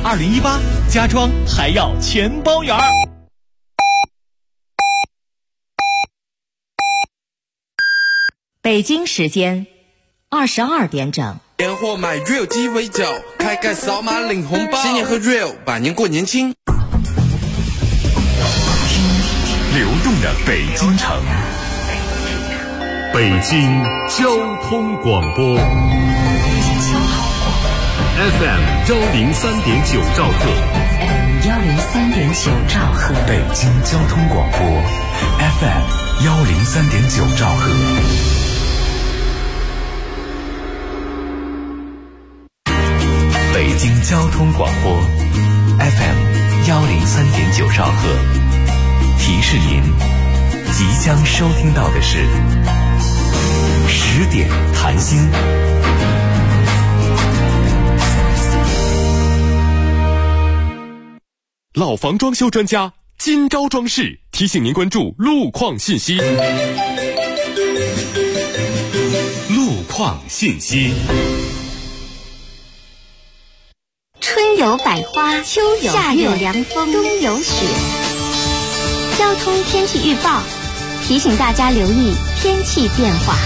2018家装还要全包圆儿。 北京时间22点整。 年货买 Real 鸡尾酒，开盖扫码领红包，新年喝 Real， 百年过年轻。 流动的北京城，北京交通广播 FM 103.9兆赫， 103.9兆赫， 北京交通广播 FM 103.9兆赫。北京交通广播 FM 103.9兆赫，提示您即将收听到的是10点谈心。 老房装修专家今朝装饰提醒您关注路况信息。 路况信息。 春有百花，秋有夏有凉风，冬有雪。交通天气预报提醒大家留意天气变化。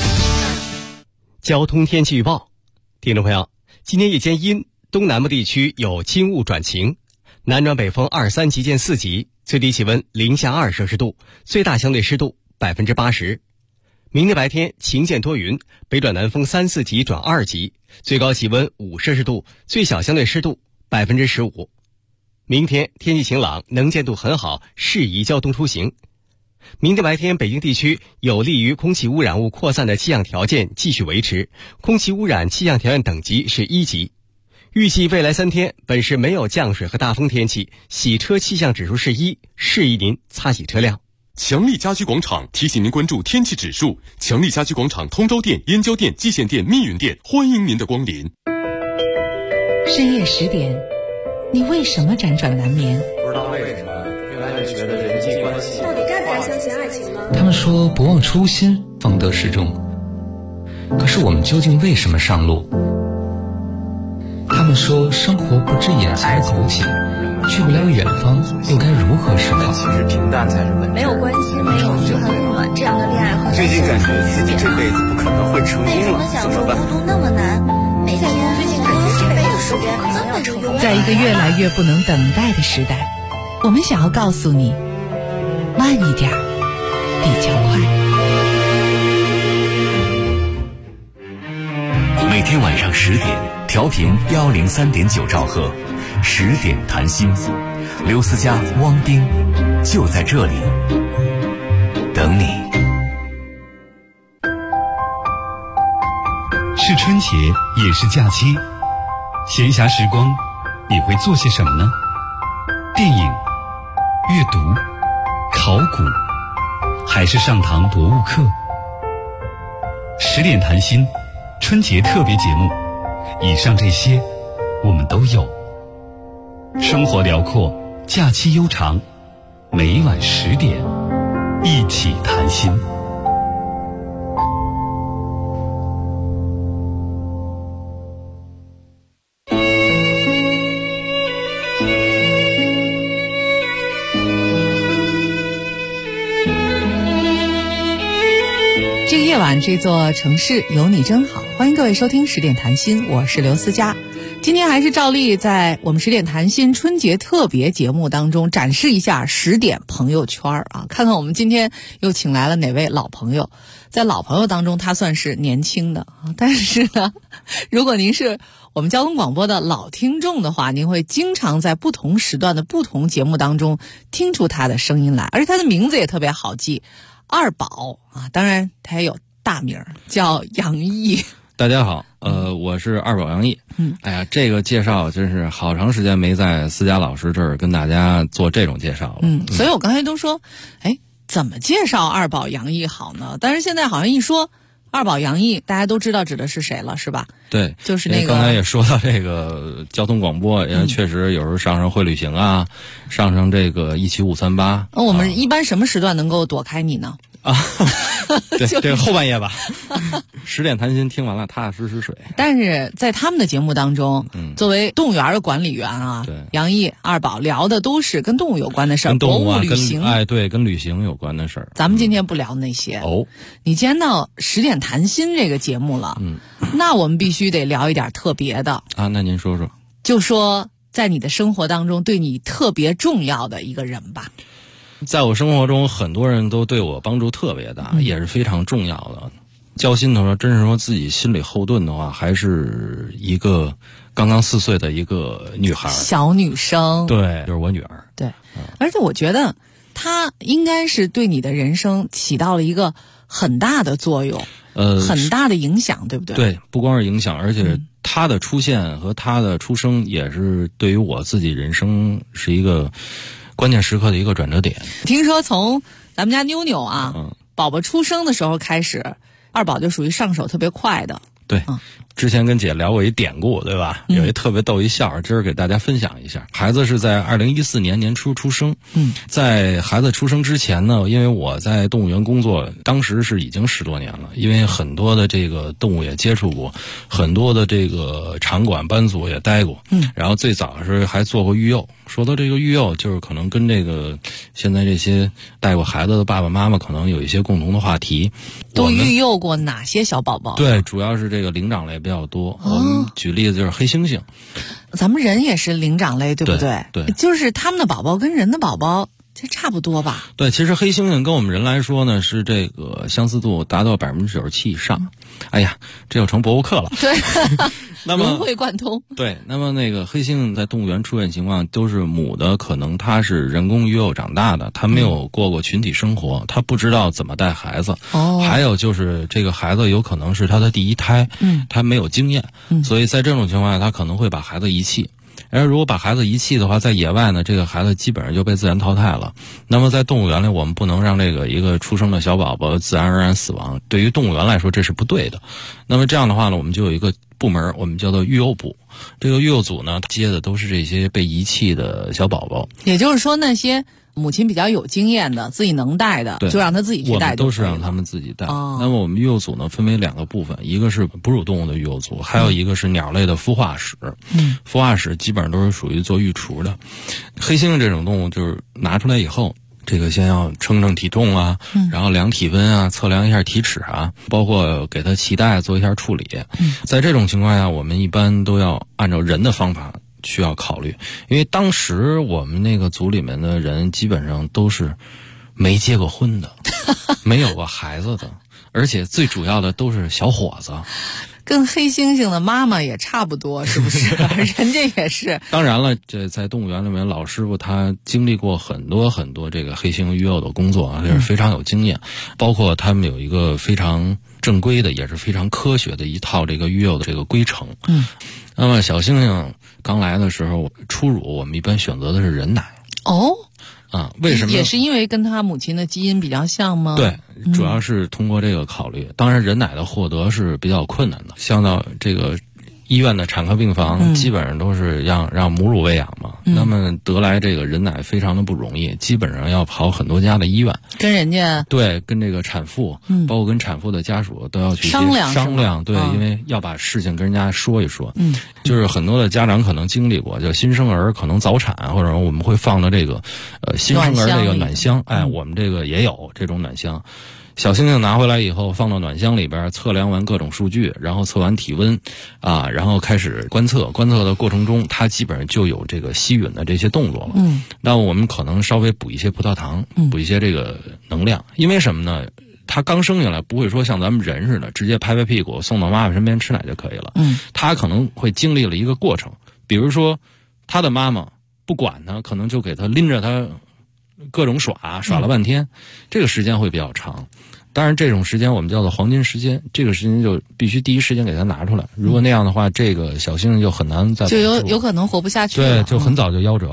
交通天气预报，听众朋友，今天夜间阴，东南部地区有轻雾转晴，南转北风2、3级见4级，最低气温零下2摄氏度，最大相对湿度80%。明天白天晴见多云，北转南风3、4级转2级，最高气温5摄氏度，最小相对湿度15%。明天天气晴朗，能见度很好，适宜交通出行。明天白天北京地区有利于空气污染物扩散的气象条件继续维持，空气污染气象条件等级是1级。预计未来3天本市没有降水和大风天气，洗车气象指数是1，适宜您擦洗车辆。 强力家居广场提醒您关注天气指数。强力家居广场通州店、燕郊店、蓟县店、密云店欢迎您的光临。 深夜10点，你为什么辗转难眠？ 不知道为什么越来越觉得人际关系到底该不该相信爱情呢？ 他们说不忘初心，方得始终。可是我们究竟为什么上路？他们说生活不止眼前的苟且，去不了远方，又该如何是好？ 其实平淡才是本质。 没有关心，没有嘘寒问暖，这样的恋爱和最近感觉自己这辈子不可能会成功了，怎么办？ 孤独那么难，每天最近感觉这辈子时间可能要成功。 在一个越来越不能等待的时代，我们想要告诉你，慢一点比较快。 每天晚上10点，调频103.9兆赫，10点谈心，刘思佳、汪冰就在这里等你。 是春节，也是假期，闲暇时光你会做些什么呢？电影、阅读、考古，还是上堂读物课？10点谈心春节特别节目，以上这些我们都有。生活辽阔，假期悠长，每晚10点一起谈心。 这个夜晚，这座城市有你真好。欢迎各位收听10点谈心，我是刘思佳。今天还是照例在我们10点谈心春节特别节目当中展示一下10点朋友圈啊，看看我们今天又请来了哪位老朋友。在老朋友当中，他算是年轻的啊，但是呢，如果您是我们交通广播的老听众的话，您会经常在不同时段的不同节目当中听出他的声音来，而且他的名字也特别好记，二宝啊，当然他也有大名叫杨毅。 大家好，我是二宝杨毅。哎呀，这个介绍真是好长时间没在思佳老师这儿跟大家做这种介绍了。 所以我刚才都说，哎，怎么介绍二宝杨毅好呢？但是现在好像一说二宝杨毅，大家都知道指的是谁了，是吧？ 对， 就是那个刚才也说到这个交通广播，因为确实有时候上会旅行啊，上这个17538。 我们一般什么时段能够躲开你呢？ 啊，对，这个后半夜吧，10点谈心听完了，踏踏实实睡。 但是在他们的节目当中，作为动物园的管理员啊， 对， 杨毅、二宝聊的都是跟动物有关的事儿， 跟动物啊， 博物旅行， 对，跟旅行有关的事儿。 咱们今天不聊那些哦。 你既然到10点谈心这个节目了，那我们必须得聊一点特别的啊。那您说说， 就说在你的生活当中对你特别重要的一个人吧。 在我生活中，很多人都对我帮助特别大，也是非常重要的。交心头说，真是说自己心里后盾的话，还是一个刚刚4岁的一个女孩， 小女生， 对，就是我女儿。 对，而且我觉得她应该是对你的人生起到了一个很大的作用，很大的影响，对不对？ 对，不光是影响，而且她的出现和她的出生也是对于我自己人生是一个关键时刻的一个转折点。 听说从咱们家妞妞啊，宝宝出生的时候开始，二宝就属于上手特别快的。 对，之前跟姐聊过一典故，对吧？有一特别逗一笑，今儿给大家分享一下。孩子是在2014年年初出生。在孩子出生之前呢，因为我在动物园工作，当时是已经10多年了，因为很多的这个动物也接触过，很多的这个场馆班组也待过。然后最早是还做过育幼。说到这个育幼，就是可能跟这个现在这些带过孩子的爸爸妈妈可能有一些共同的话题。 都育幼过哪些小宝宝？ 对，主要是这个灵长类比较多。我们举例子就是黑猩猩。 咱们人也是灵长类，对不对？ 对， 就是他们的宝宝跟人的宝宝这差不多吧？ 对，其实黑猩猩跟我们人来说呢，是这个相似度达到97%以上。哎呀，这又成博物课了。 对， 那么融会贯通。 对，那么那个黑猩猩在动物园出现情况都是母的，可能它是人工育幼长大的，它没有过群体生活，它不知道怎么带孩子。还有就是这个孩子有可能是他的第一胎，他没有经验，所以在这种情况下，他可能会把孩子遗弃。而如果把孩子遗弃的话，在野外呢，这个孩子基本上就被自然淘汰了。那么在动物园里，我们不能让这个一个出生的小宝宝自然而然死亡，对于动物园来说这是不对的。那么这样的话呢，我们就有一个部门，我们叫做育幼部。这个育幼组呢，接的都是这些被遗弃的小宝宝。 也就是说，那些母亲比较有经验的、自己能带的，就让他自己去带。 我们都是让他们自己带。那么我们育幼组呢，分为2个部分，一个是哺乳动物的育幼组，还有一个是鸟类的孵化室。孵化室基本上都是属于做育雏的。黑猩猩这种动物就是拿出来以后，这个先要称体重啊，然后量体温啊，测量一下体尺啊，包括给它脐带做一下处理。在这种情况下，我们一般都要按照人的方法需要考虑，因为当时我们那个组里面的人基本上都是没结过婚的，没有过孩子的，而且最主要的都是小伙子。 跟黑猩猩的妈妈也差不多，是不是？人家也是。 当然了，这在动物园里面，老师傅他经历过很多这个黑猩猩育幼的工作啊，也是非常有经验。包括他们有一个非常正规的，也是非常科学的一套这个育幼的这个规程。那么小猩猩刚来的时候，初乳我们一般选择的是人奶。为什么？ 也是因为跟他母亲的基因比较像吗？ 对，主要是通过这个考虑。当然，人奶的获得是比较困难的，像到这个医院的产科病房，基本上都是让母乳喂养嘛。那么得来这个人奶非常的不容易，基本上要跑很多家的医院， 跟人家对，跟这个产妇，包括跟产妇的家属都要去商量。 对，因为要把事情跟人家说一说。就是很多的家长可能经历过，就新生儿可能早产，或者我们会放到这个新生儿这个暖箱。我们这个也有这种暖箱。小猩猩拿回来以后放到暖箱里边，测量完各种数据，然后测完体温然后开始观测的过程中，它基本上就有这个吸吮的这些动作了。那我们可能稍微补一些葡萄糖，补一些这个能量。因为什么呢？他刚生下来不会说像咱们人似的直接拍拍屁股送到妈妈身边吃奶就可以了。他可能会经历了一个过程，比如说他的妈妈不管他，可能就给他拎着他各种耍了半天，这个时间会比较长。当然这种时间我们叫做黄金时间，这个时间就必须第一时间给他拿出来，如果那样的话，这个小猩猩就很难再就有可能活不下去了。 对，就很早就夭折了。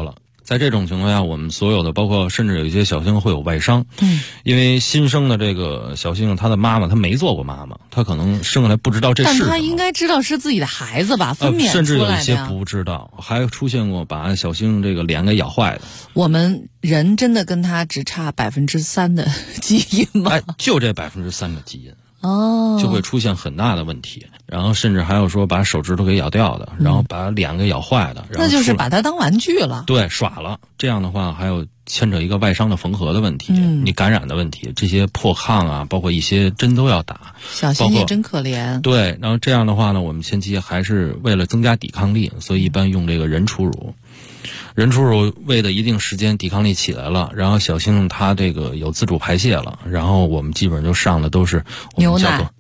在这种情况下，我们所有的包括甚至有一些小猩猩会有外伤，因为新生的这个小猩猩，他的妈妈他没做过妈妈，他可能生下来不知道这是什么， 但他应该知道是自己的孩子吧？分娩出来的甚至有一些不知道，还出现过把小猩猩这个脸给咬坏的。 我们人真的跟他只差3%的基因吗？ 就这3%的基因。 就会出现很大的问题，然后甚至还有说把手指头给咬掉的，然后把脸给咬坏的， 那就是把它当玩具了。 对，耍了。这样的话还有牵扯一个外伤的缝合的问题，你感染的问题，这些破炕啊，包括一些针都要打。 小猩猩真可怜。 对，然后这样的话呢，我们前期还是为了增加抵抗力，所以一般用这个人初乳。人初乳喂的一定时间，抵抗力起来了，然后小猩猩它这个有自主排泄了，然后我们基本上就上的都是我们叫做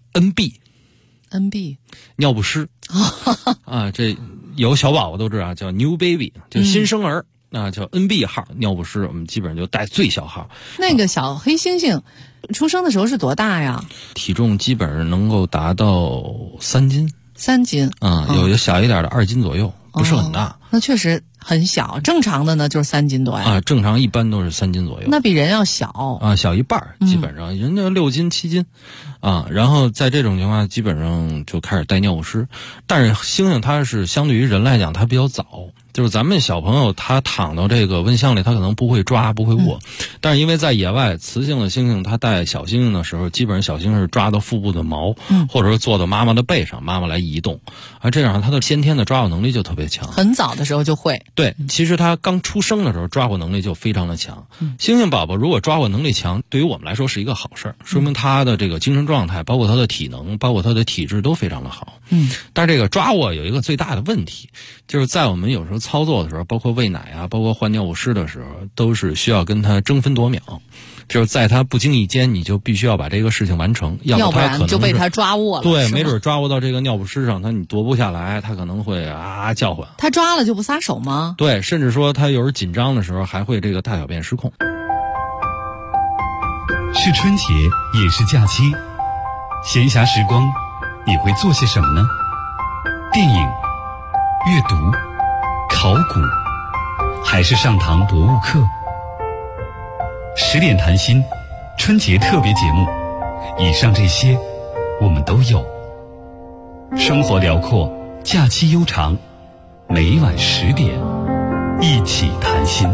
NB 尿不湿啊，这有小宝宝都知道叫 New Baby， 就新生儿啊，叫 NB 号尿不湿，我们基本上就带最小号。 那个小黑猩猩出生的时候是多大呀？ 体重基本上能够达到3斤。 3斤啊，有小一点的2斤左右，不是很大。 那确实很小，正常的呢就是3斤多呀。 啊，正常一般都是3斤左右。 那比人要小啊，小一半，基本上人家6斤7斤，啊，然后在这种情况下，基本上就开始带尿不湿。但是猩猩它是相对于人来讲，它比较早。就是咱们小朋友他躺到这个温箱里，他可能不会抓不会握，但是因为在野外，雌性的猩猩它带小猩猩的时候，基本上小猩猩是抓到腹部的毛，或者说坐到妈妈的背上，妈妈来移动，而这样它的先天的抓握能力就特别强。 很早的时候就会。 对，其实它刚出生的时候抓握能力就非常的强。猩猩宝宝如果抓握能力强，对于我们来说是一个好事儿，说明他的这个精神状态，包括他的体能，包括他的体质都非常的好。但是这个抓握有一个最大的问题，就是在我们有时候操作的时候，包括喂奶啊，包括换尿不湿的时候，都是需要跟他争分夺秒，就是在他不经意间，你就必须要把这个事情完成， 要不然就被他抓握了。 对，没准抓握到这个尿不湿上，你夺不下来，他可能会啊叫唤。 他抓了就不撒手吗？ 对，甚至说他有时候紧张的时候还会这个大小便失控。 是春节，也是假期，闲暇时光，你会做些什么呢？电影、阅读、考古，还是上堂读物课？10点谈心，春节特别节目，以上这些我们都有。生活辽阔，假期悠长，每晚10点，一起谈心。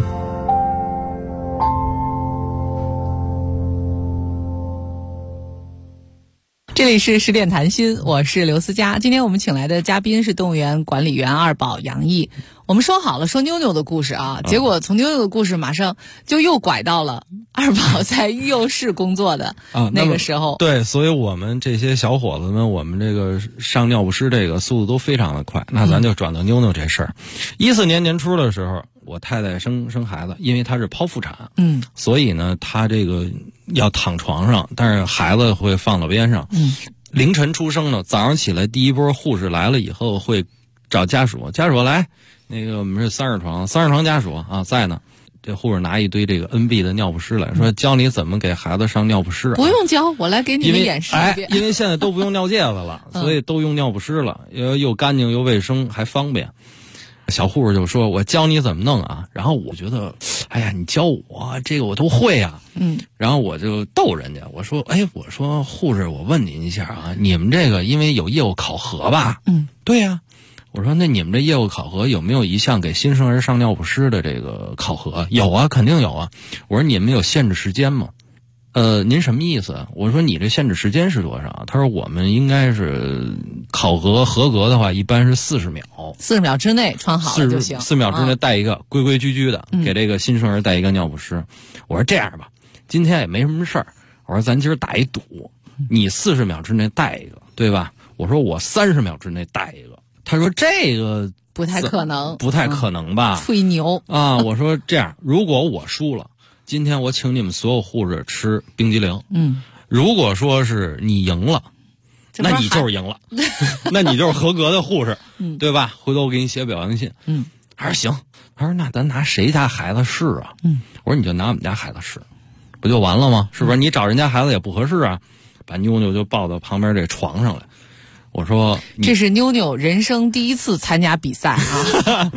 这里是10点谈心，我是刘思佳。今天我们请来的嘉宾是动物园管理员二宝杨毅。我们说好了说妞妞的故事啊，结果从妞妞的故事马上就又拐到了二宝在育幼室工作的那个时候。 对，所以我们这些小伙子们，我们这个上尿不湿这个速度都非常的快。那咱就转到妞妞这事儿。14年年初的时候，我太太生孩子，因为她是剖腹产，所以呢，她这个要躺床上，但是孩子会放到边上。凌晨出生的，早上起来第一波护士来了以后会找家属来，那个我们是30床家属啊在呢。这护士拿一堆这个 NB 的尿不湿来说，教你怎么给孩子上尿不湿啊？ 不用教，我来给你们演示一遍。 因为现在都不用尿介子了，所以都用尿不湿了，又干净又卫生还方便。小护士就说：“我教你怎么弄啊。”然后我觉得，哎呀，你教我这个我都会啊。然后我就逗人家，我说：“我说护士，我问您一下啊，你们这个因为有业务考核吧？”对呀。我说：“那你们这业务考核有没有一项给新生儿上尿不湿的这个考核？”有啊，肯定有啊。我说：“你们有限制时间吗？”您什么意思？我说：“你这限制时间是多少？”他说：“我们应该是考核合格的话，一般是40秒，40 秒之内穿好了就行。 4秒之内带一个规规矩矩的，给这个新生儿带一个尿不湿。我说这样吧，今天也没什么事儿，我说咱今儿打一赌，你40秒之内带一个，对吧？我说我30秒之内带一个。他说这个不太可能， 不太可能吧？ 吹牛啊！我说这样，如果我输了。今天我请你们所有护士吃冰激凌。如果说是你赢了，那你就是赢了，那你就是合格的护士，对吧？回头我给你写表扬信。他说行，他说那咱拿谁家孩子试啊？我说你就拿我们家孩子试，不就完了吗？是不是？你找人家孩子也不合适啊。把妞妞就抱到旁边这床上来。我说这是妞妞人生第一次参加比赛啊。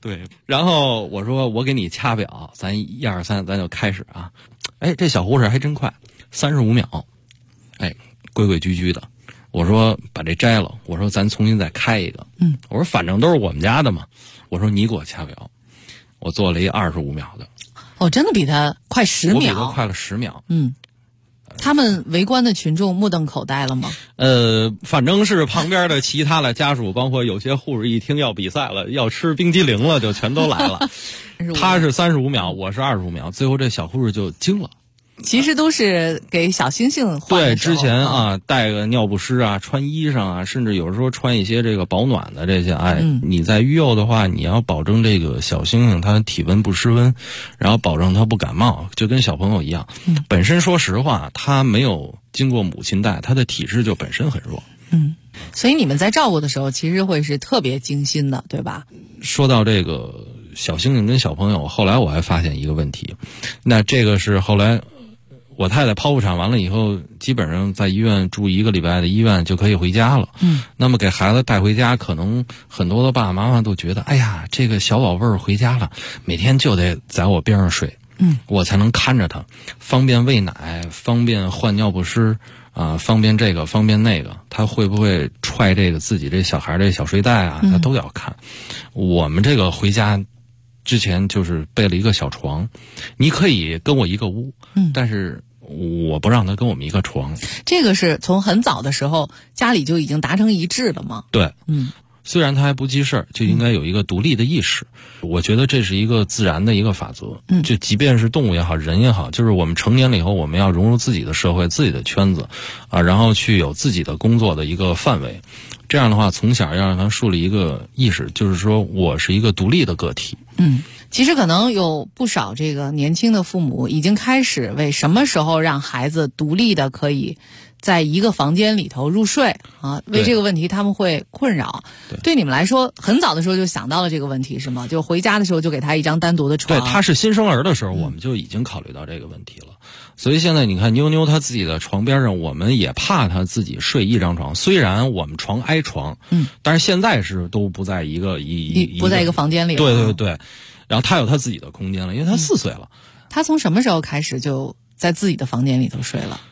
对，然后我说我给你掐表，咱1、2、3，咱就开始啊。哎，这小护士还真快，35秒，哎，规规矩矩的。我说把这摘了，我说咱重新再开一个。我说反正都是我们家的嘛，我说你给我掐表，我做了一25秒的。 哦，真的比他快10秒， 我比他快了10秒。 他们围观的群众目瞪口呆了吗？ 反正是旁边的其他的家属，包括有些护士一听要比赛了，要吃冰激凌了，就全都来了。他是35秒，我是25秒，最后这小护士就惊了。 其实都是给小星星换的时候。 对，之前啊，带个尿不湿啊，穿衣裳啊，甚至有时候穿一些这个保暖的这些。哎，你在育幼的话，你要保证这个小星星它体温不失温，然后保证它不感冒，就跟小朋友一样。本身说实话，他没有经过母亲带，他的体质就本身很弱。 所以你们在照顾的时候，其实会是特别精心的，对吧？ 说到这个小星星跟小朋友，后来我还发现一个问题，那这个是后来。我太太剖腹产完了以后，基本上在医院住1个礼拜的医院就可以回家了。那么给孩子带回家，可能很多的爸爸妈妈都觉得，哎呀，这个小宝贝儿回家了，每天就得在我边上睡，我才能看着他，方便喂奶，方便换尿不湿啊，方便这个方便那个，他会不会踹这个自己这小孩这小睡袋啊，他都要看。我们这个回家之前就是备了一个小床，你可以跟我一个屋，但是我不让他跟我们一个床。 这个是从很早的时候家里就已经达成一致了吗？ 对，虽然他还不记事儿，就应该有一个独立的意识。我觉得这是一个自然的一个法则。就即便是动物也好，人也好，就是我们成年了以后，我们要融入自己的社会、自己的圈子啊，然后去有自己的工作的一个范围。这样的话，从小要让他树立一个意识，就是说我是一个独立的个体。 其实可能有不少这个年轻的父母已经开始为什么时候让孩子独立的可以在一个房间里头入睡啊，为这个问题他们会困扰。对你们来说，很早的时候就想到了这个问题是吗？就回家的时候就给他一张单独的床。 对，他是新生儿的时候，我们就已经考虑到这个问题了。所以现在你看妞妞她自己的床边上，我们也怕她自己睡一张床，虽然我们床挨床，但是现在是都不在不在一个房间里了。对对对，然后她有她自己的空间了，因为她4岁了。 她从什么时候开始就在自己的房间里头睡了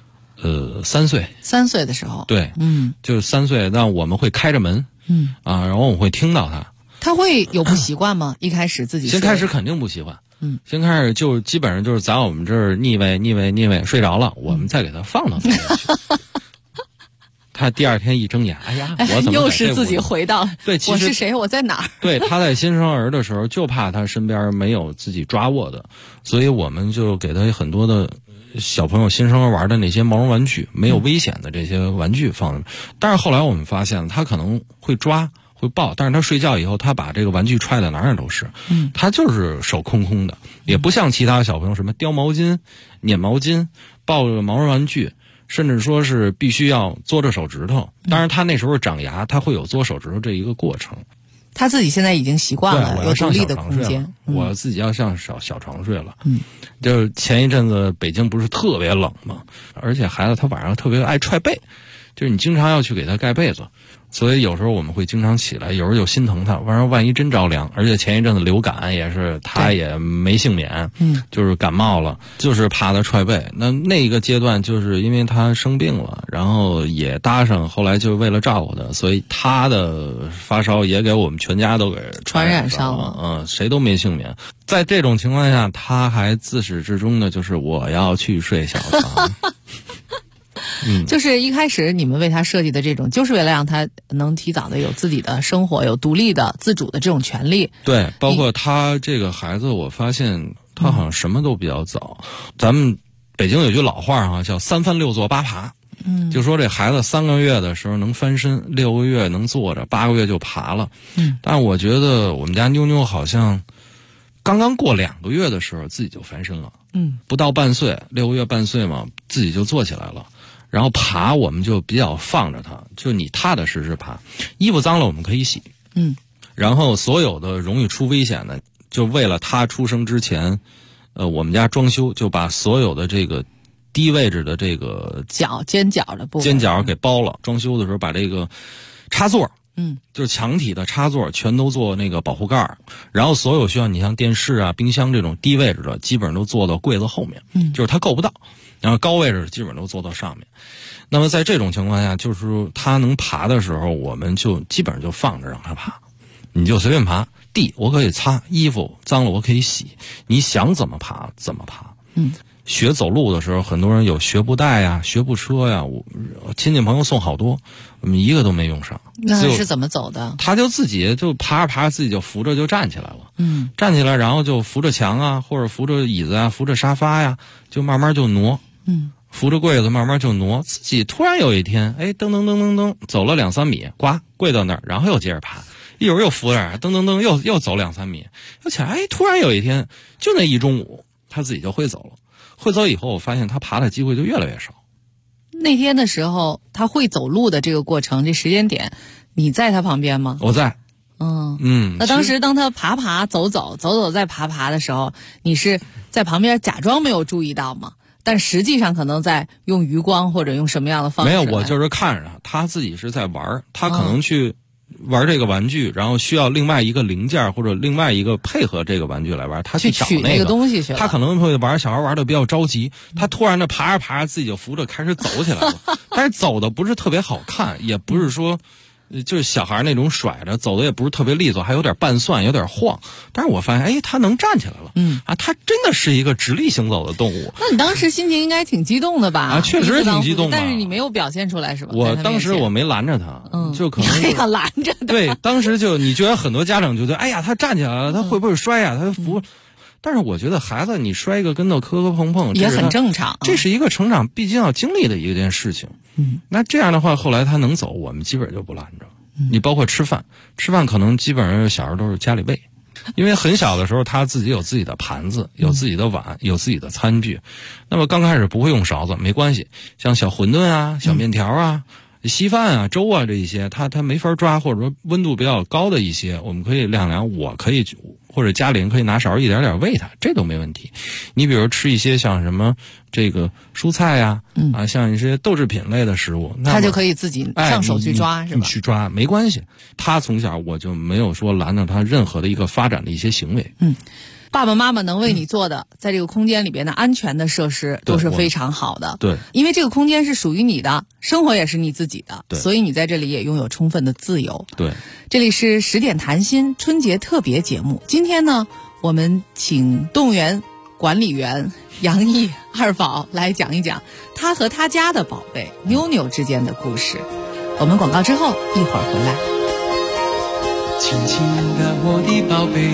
？3岁。 3岁的时候。 对，就是3岁，那我们会开着门，然后我会听到她。 她会有不习惯吗？一开始自己睡。 先开始肯定不习惯。先开始就基本上就是在我们这儿逆位睡着了，我们再给他放到那里去。他第2天一睁眼，哎呀，我怎么又是自己回到对，其实我是谁？我在哪儿？ 对，他在新生儿的时候就怕他身边没有自己抓握的，所以我们就给他很多的小朋友新生儿玩的那些毛绒玩具，没有危险的这些玩具放。但是后来我们发现他可能会抓。会抱，但是他睡觉以后，他把这个玩具揣在哪儿都是，他就是手空空的，也不像其他小朋友什么叼毛巾、捻毛巾、抱着毛绒玩具，甚至说是必须要嘬着手指头。当然，他那时候长牙，他会有嘬手指头这一个过程。 他自己现在已经习惯了有独立的空间， 我自己要上小床睡了。就是前一阵子北京不是特别冷吗？而且孩子他晚上特别爱踹被，就是你经常要去给他盖被子。所以有时候我们会经常起来，有时候就心疼他，万一真着凉。而且前一阵子流感也是，他也没幸免，就是感冒了，就是怕他踹被。那个阶段就是因为他生病了，然后也搭上，后来就为了照顾他，所以他的发烧也给我们全家都给传染上了， 谁都没幸免。在这种情况下，他还自始至终的就是我要去睡小床。 就是一开始你们为他设计的这种，就是为了让他能提早的有自己的生活，有独立的、自主的这种权利。 对，包括他这个孩子，我发现他好像什么都比较早。咱们北京有句老话啊，叫3翻6坐8爬。就说这孩子3个月的时候能翻身，6个月能坐着，8个月就爬了。但是我觉得我们家妞妞好像刚刚过2个月的时候自己就翻身了。不到半岁，6个月半岁嘛，自己就坐起来了。然后爬我们就比较放着他，就你踏踏实实爬，衣服脏了我们可以洗。然后所有的容易出危险的，就为了他出生之前，我们家装修就把所有的这个低位置的这个尖角的部分尖角给包了。装修的时候把这个插座就是墙体的插座全都做那个保护盖，然后所有需要你像电视啊、冰箱这种低位置的，基本上都做到柜子后面，就是它够不到，然后高位置基本都做到上面。那么在这种情况下，就是它能爬的时候，我们就基本上就放着让它爬，你就随便爬。地我可以擦，衣服脏了我可以洗，你想怎么爬怎么爬。学走路的时候，很多人有学步带呀、学步车呀，我亲戚朋友送好多，我们一个都没用上。 那是怎么走的？ 他就自己就爬着爬着，自己就扶着就站起来了。站起来，然后就扶着墙啊，或者扶着椅子啊，扶着沙发呀，就慢慢就挪。扶着柜子慢慢就挪，自己突然有一天，噔噔噔噔噔，走了2-3米，呱跪到那儿，然后又接着爬。一会儿又扶着，噔噔噔，又走2-3米，又起来。突然有一天，就那一中午，他自己就会走了。会走以后，我发现他爬的机会就越来越少。 那天的时候，他会走路的这个过程，这时间点，你在他旁边吗？ 我在。 那当时当他爬走再爬的时候，你是在旁边假装没有注意到吗？但实际上可能在用余光或者用什么样的方式？ 没有，我就是看着他自己是在玩，他可能去玩这个玩具，然后需要另外一个零件或者另外一个配合这个玩具来玩，他去找那个东西去了。 他可能会玩，小孩玩的比较着急，他突然的爬着爬着自己就扶着开始走起来了，但是走的不是特别好看，也不是说就是小孩那种甩着走的，也不是特别利索，还有点半蒜，有点晃。但是我发现，他能站起来了。他真的是一个直立行走的动物。 那你当时心情应该挺激动的吧？ 确实挺激动的。 但是你没有表现出来是吧？ 我当时我没拦着他，就可能要拦着他。 对，当时就你觉得很多家长就觉得，他站起来了，他会不会摔呀？他扶。但是我觉得孩子你摔一个跟头磕磕碰碰也很正常， 这是一个成长必经要经历的一件事情。那这样的话，后来他能走，我们基本就不拦着。你包括吃饭可能基本上小孩都是家里喂，因为很小的时候他自己有自己的盘子，有自己的碗，有自己的餐具。那么刚开始不会用勺子没关系，像小馄饨啊、小面条啊、稀饭啊、粥啊这一些，他没法抓，或者说温度比较高的一些，我们可以晾凉，我可以或者家里人可以拿勺一点点喂他，这都没问题。你比如吃一些像什么这个蔬菜呀，像一些豆制品类的食物， 他就可以自己上手去抓，是吧？ 你去抓没关系。他从小我就没有说拦着他任何的一个发展的一些行为。 爸爸妈妈能为你做的，在这个空间里边的安全的设施都是非常好的。 对， 因为这个空间是属于你的，生活也是你自己的， 对， 所以你在这里也拥有充分的自由。 对， 这里是10点谈心春节特别节目。今天呢，我们请动物园管理员杨毅二宝来讲一讲他和他家的宝贝妞妞之间的故事。我们广告之后一会儿回来。 轻轻的我的宝贝，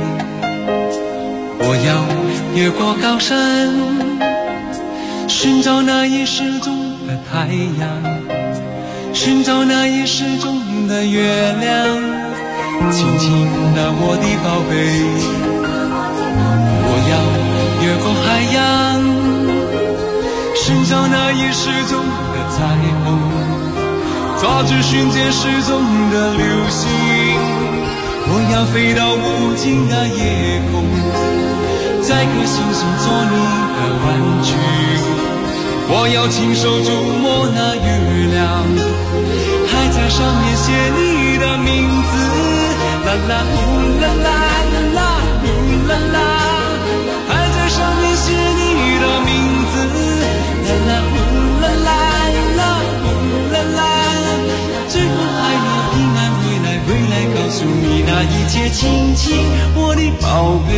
我要越过高山，寻找那已失踪的太阳，寻找那已失踪的月亮。轻轻的我的宝贝，我要越过海洋，寻找那已失踪的彩虹，抓住瞬间失踪的流星。我要飞到无尽的夜空，在颗星星做你的玩具。我要亲手触摸那月亮，还在上面写你的名字。啦啦呼啦啦啦呼啦啦，还在上面写你的名字。啦啦呼啦啦啦呼啦啦，最后还能平安回来告诉你那一切，亲亲我的宝贝。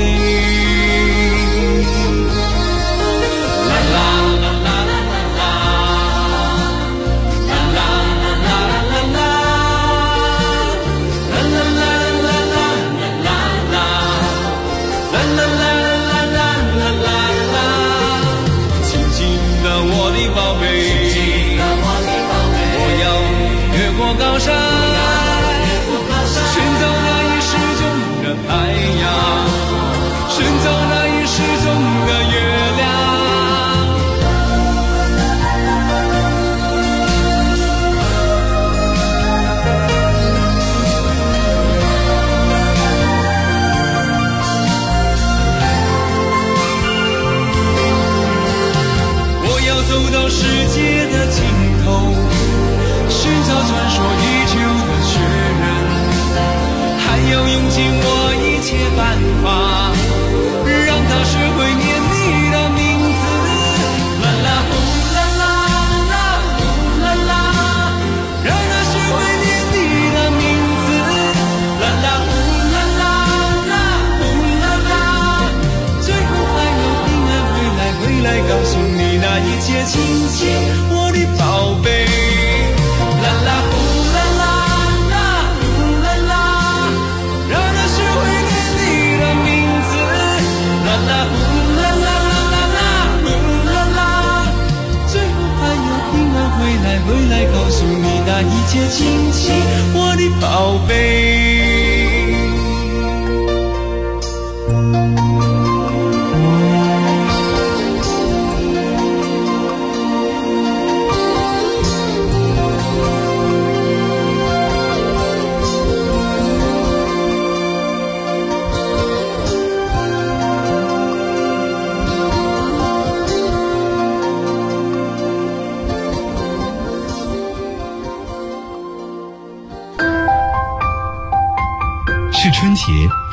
啦啦啦啦啦啦啦啦啦啦啦啦啦啦啦啦啦啦啦，亲亲的我的宝贝，我要越过高山，寻找那已失踪的太阳，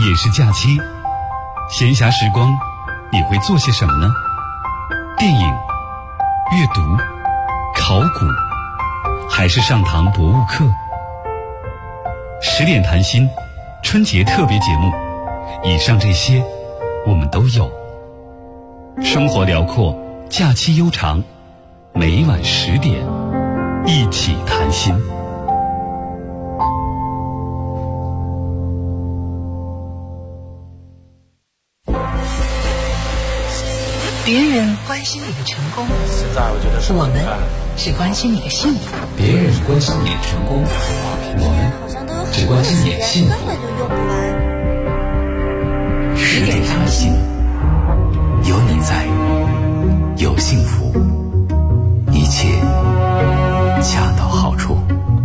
也是假期，闲暇时光你会做些什么呢？电影、阅读、考古，还是上堂博物课？10点谈心春节特别节目，以上这些我们都有。生活辽阔，假期悠长，每晚10点一起谈心。 别人关心你的成功， 现在我觉得我们只关心你的幸福。 别人关心你的成功，我们只关心你的幸福。 根本就用不完。 10点谈心，有你在，有幸福，一切恰到好处。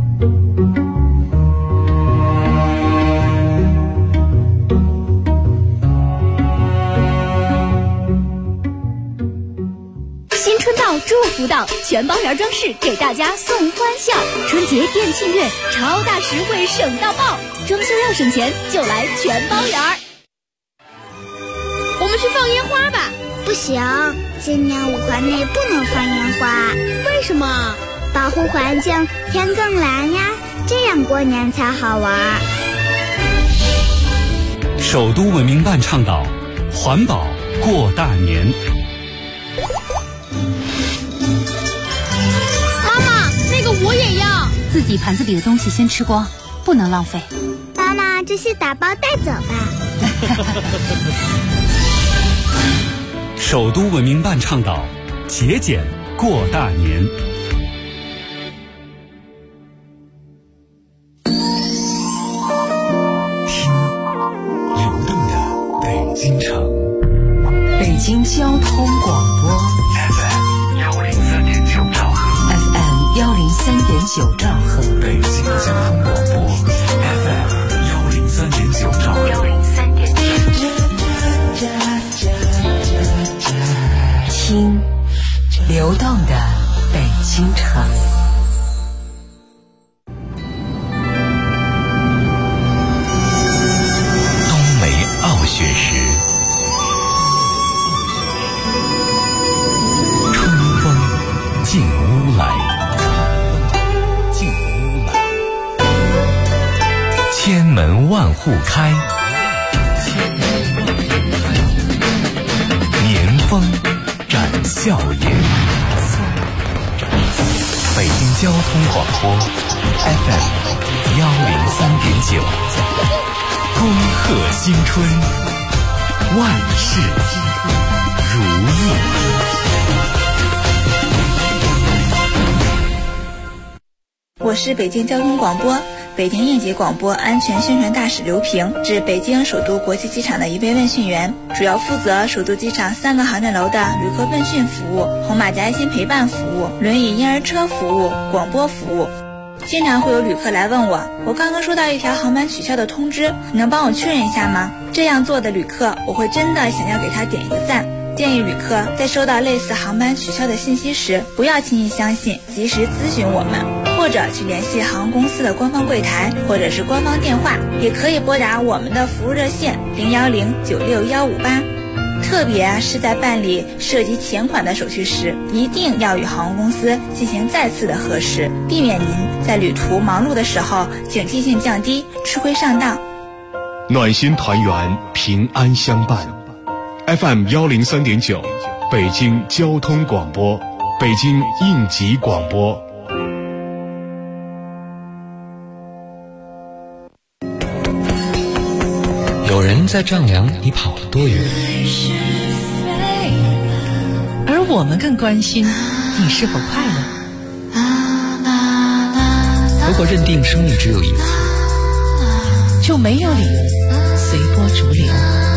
祝福到全包园装饰给大家送欢笑，春节店庆月超大实惠省到爆，装修要省钱就来全包园。 我们去放烟花吧。不行，今年5环内不能放烟花。为什么？保护环境，天更蓝呀，这样过年才好玩。 首都文明办倡导环保过大年。 我也要， 自己盘子里的东西先吃光，不能浪费。 妈妈，这些打包带走吧。 首都文明办倡导节俭过大年。 听流动的北京城， 北京交通广播 FM103.9兆赫 ，FM103.9兆赫， 北京交通广播 FM103.9兆赫听流动的北京城。 冬梅傲雪时，春风进屋来，千门万户开，年风展笑颜。北京交通广播 FM103.9，恭贺新春，万事如意。 我是北京交通广播北京应急广播安全宣传大使刘平，至北京首都国际机场的一位问讯员，主要负责首都机场3个航站楼的旅客问讯服务、红马甲爱心陪伴服务、轮椅婴儿车服务、广播服务。经常会有旅客来问我刚刚收到一条航班取消的通知，你能帮我确认一下吗？这样做的旅客，我会真的想要给他点一个赞。建议旅客在收到类似航班取消的信息时，不要轻易相信，及时咨询我们，或者去联系航空公司的官方柜台或者是官方电话，也可以拨打我们的服务热线010-96158。特别是在办理涉及钱款的手续时，一定要与航空公司进行再次的核实，避免您在旅途忙碌的时候警惕性降低，吃亏上当。 暖心团圆，平安相伴。FM103.9，北京交通广播，北京应急广播。 有人在丈量你跑了多远， 而我们更关心你是否快乐。 如果认定生命只有一次， 就没有理由随波逐流。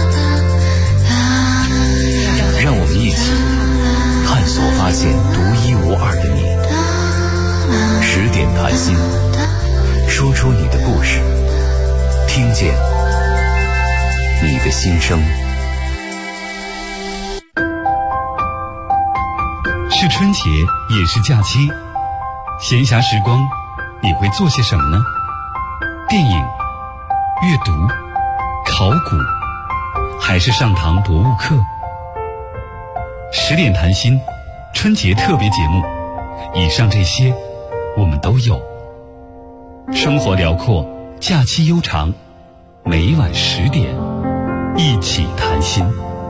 让我们一起探索发现独一无二的你。10点谈心，说出你的故事，听见你的心声。 是春节，也是假期，闲暇时光你会做些什么呢？电影、阅读、考考古，还是上堂博物课？10点谈心春节特别节目，以上这些我们都有。生活辽阔，假期悠长，每晚10点一起谈心。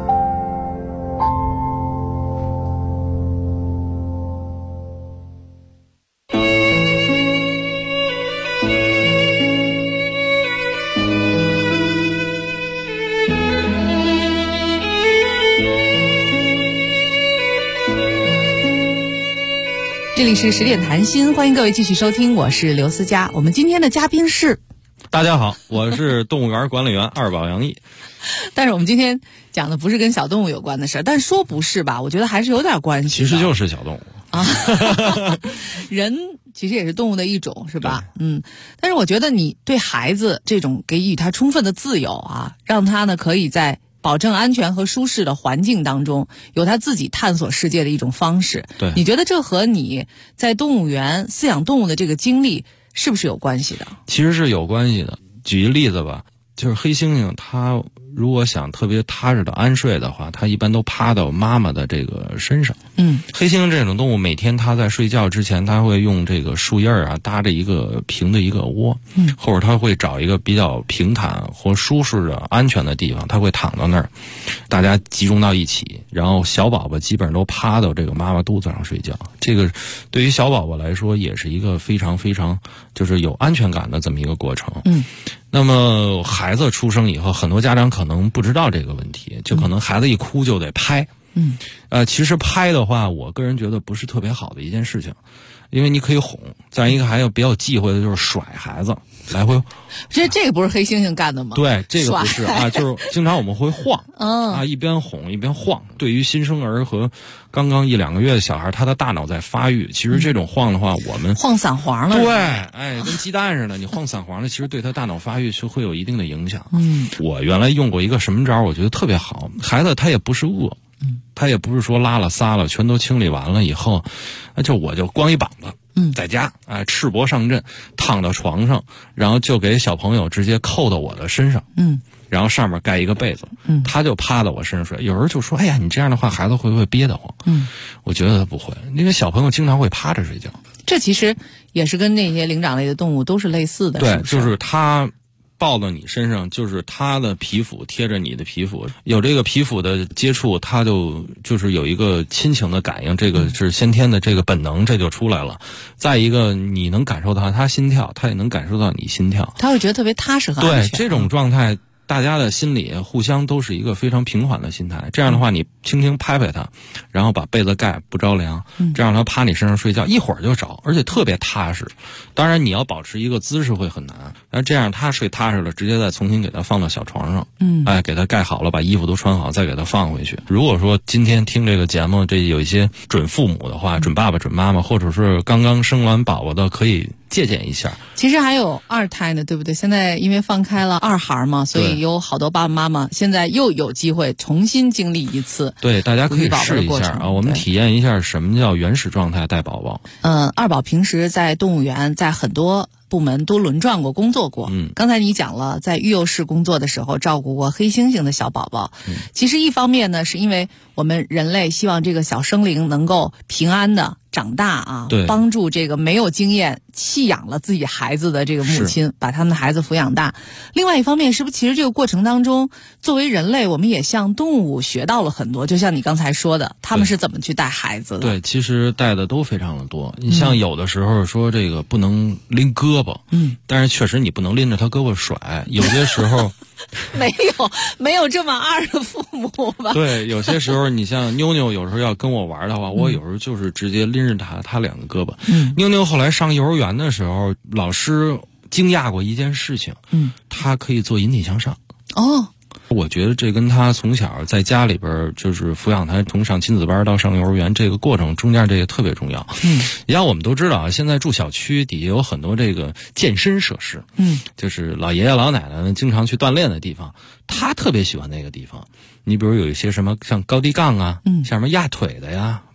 这里是10点谈心，欢迎各位继续收听，我是刘思佳。我们今天的嘉宾是， 大家好，我是动物园管理员二宝杨毅。 但是我们今天讲的不是跟小动物有关的事儿，但说不是吧，我觉得还是有点关系。 其实就是小动物啊，人其实也是动物的一种，是吧？但是我觉得你对孩子这种给予他充分的自由啊，让他呢可以在保证安全和舒适的环境当中，有他自己探索世界的一种方式。 对， 你觉得这和你在动物园饲养动物的这个经历是不是有关系的？ 其实是有关系的。举一例子吧，就是黑猩猩，它如果想特别踏实的安睡的话，它一般都趴到妈妈的这个身上。黑猩猩这种动物，每天它在睡觉之前，它会用这个树叶啊搭着一个平的一个窝，或者它会找一个比较平坦或舒适的安全的地方，它会躺到那儿，大家集中到一起，然后小宝宝基本上都趴到这个妈妈肚子上睡觉。这个对于小宝宝来说，也是一个非常非常就是有安全感的这么一个过程。那么孩子出生以后，很多家长可能不知道这个问题，就可能孩子一哭就得拍。其实拍的话，我个人觉得不是特别好的一件事情，因为你可以哄，再一个还有比较忌讳的就是甩孩子来回。 这个不是黑猩猩干的吗？ 对，这个不是啊，就是经常我们会晃，一边哄一边晃。对于新生儿和刚刚1-2个月的小孩，他的大脑在发育，其实这种晃的话，我们晃散黄了。 对，跟鸡蛋似的，你晃散黄了，其实对他大脑发育是会有一定的影响。我原来用过一个什么招，我觉得特别好。孩子他也不是饿。他也不是说拉了撒了全都清理完了以后，我就光一膀子，在家赤膊上阵，躺到床上，然后就给小朋友直接扣到我的身上，然后上面盖一个被子，他就趴到我身上睡。有人就说：“哎呀，你这样的话，孩子会不会憋得慌？”我觉得他不会，因为小朋友经常会趴着睡觉。 这其实也是跟那些灵长类的动物都是类似的， 对， 是不是？ 就是他抱到你身上，就是他的皮肤贴着你的皮肤，有这个皮肤的接触，他就是有一个亲情的感应，这个是先天的这个本能，这就出来了。再一个，你能感受到他心跳，他也能感受到你心跳， 他会觉得特别踏实和安全。 对，这种状态，大家的心里互相都是一个非常平缓的心态。这样的话，你轻轻拍拍他，然后把被子盖不着凉，这样他趴你身上睡觉，一会儿就着，而且特别踏实。当然，你要保持一个姿势会很难，但这样他睡踏实了，直接再重新给他放到小床上，给他盖好了，把衣服都穿好，再给他放回去。如果说今天听这个节目，这有一些准父母的话，准爸爸、准妈妈，或者是刚刚生完宝宝的，可以借鉴一下。 其实还有2胎呢，对不对？现在因为放开了2孩嘛，所以有好多爸爸妈妈现在又有机会重新经历一次。 对，大家可以试一下啊，我们体验一下什么叫原始状态带宝宝。 二宝平时在动物园，在很多部门都轮转过工作过。刚才你讲了，在育幼室工作的时候照顾过黑猩猩的小宝宝。其实一方面呢，是因为我们人类希望这个小生灵能够平安的长大啊，帮助这个没有经验弃养了自己孩子的这个母亲把他们的孩子抚养大。另外一方面，是不是其实这个过程当中，作为人类，我们也向动物学到了很多，就像你刚才说的，他们是怎么去带孩子的。 对，其实带的都非常的多。你像有的时候说这个不能拎胳膊，但是确实你不能拎着他胳膊甩，有些时候没有这么二的父母吧？ 对，有些时候你像妞妞有时候要跟我玩的话，我有时候就是直接拎着他2个胳膊。妞妞后来上幼儿园的时候，老师惊讶过一件事情，他可以做引体向上。我觉得这跟他从小在家里边就是抚养他，从上亲子班到上幼儿园这个过程中间，这个特别重要。你像我们都知道啊，现在住小区底下有很多这个健身设施，就是老爷爷老奶奶们经常去锻炼的地方，他特别喜欢那个地方。你比如有一些什么像高低杠啊，像什么压腿的呀，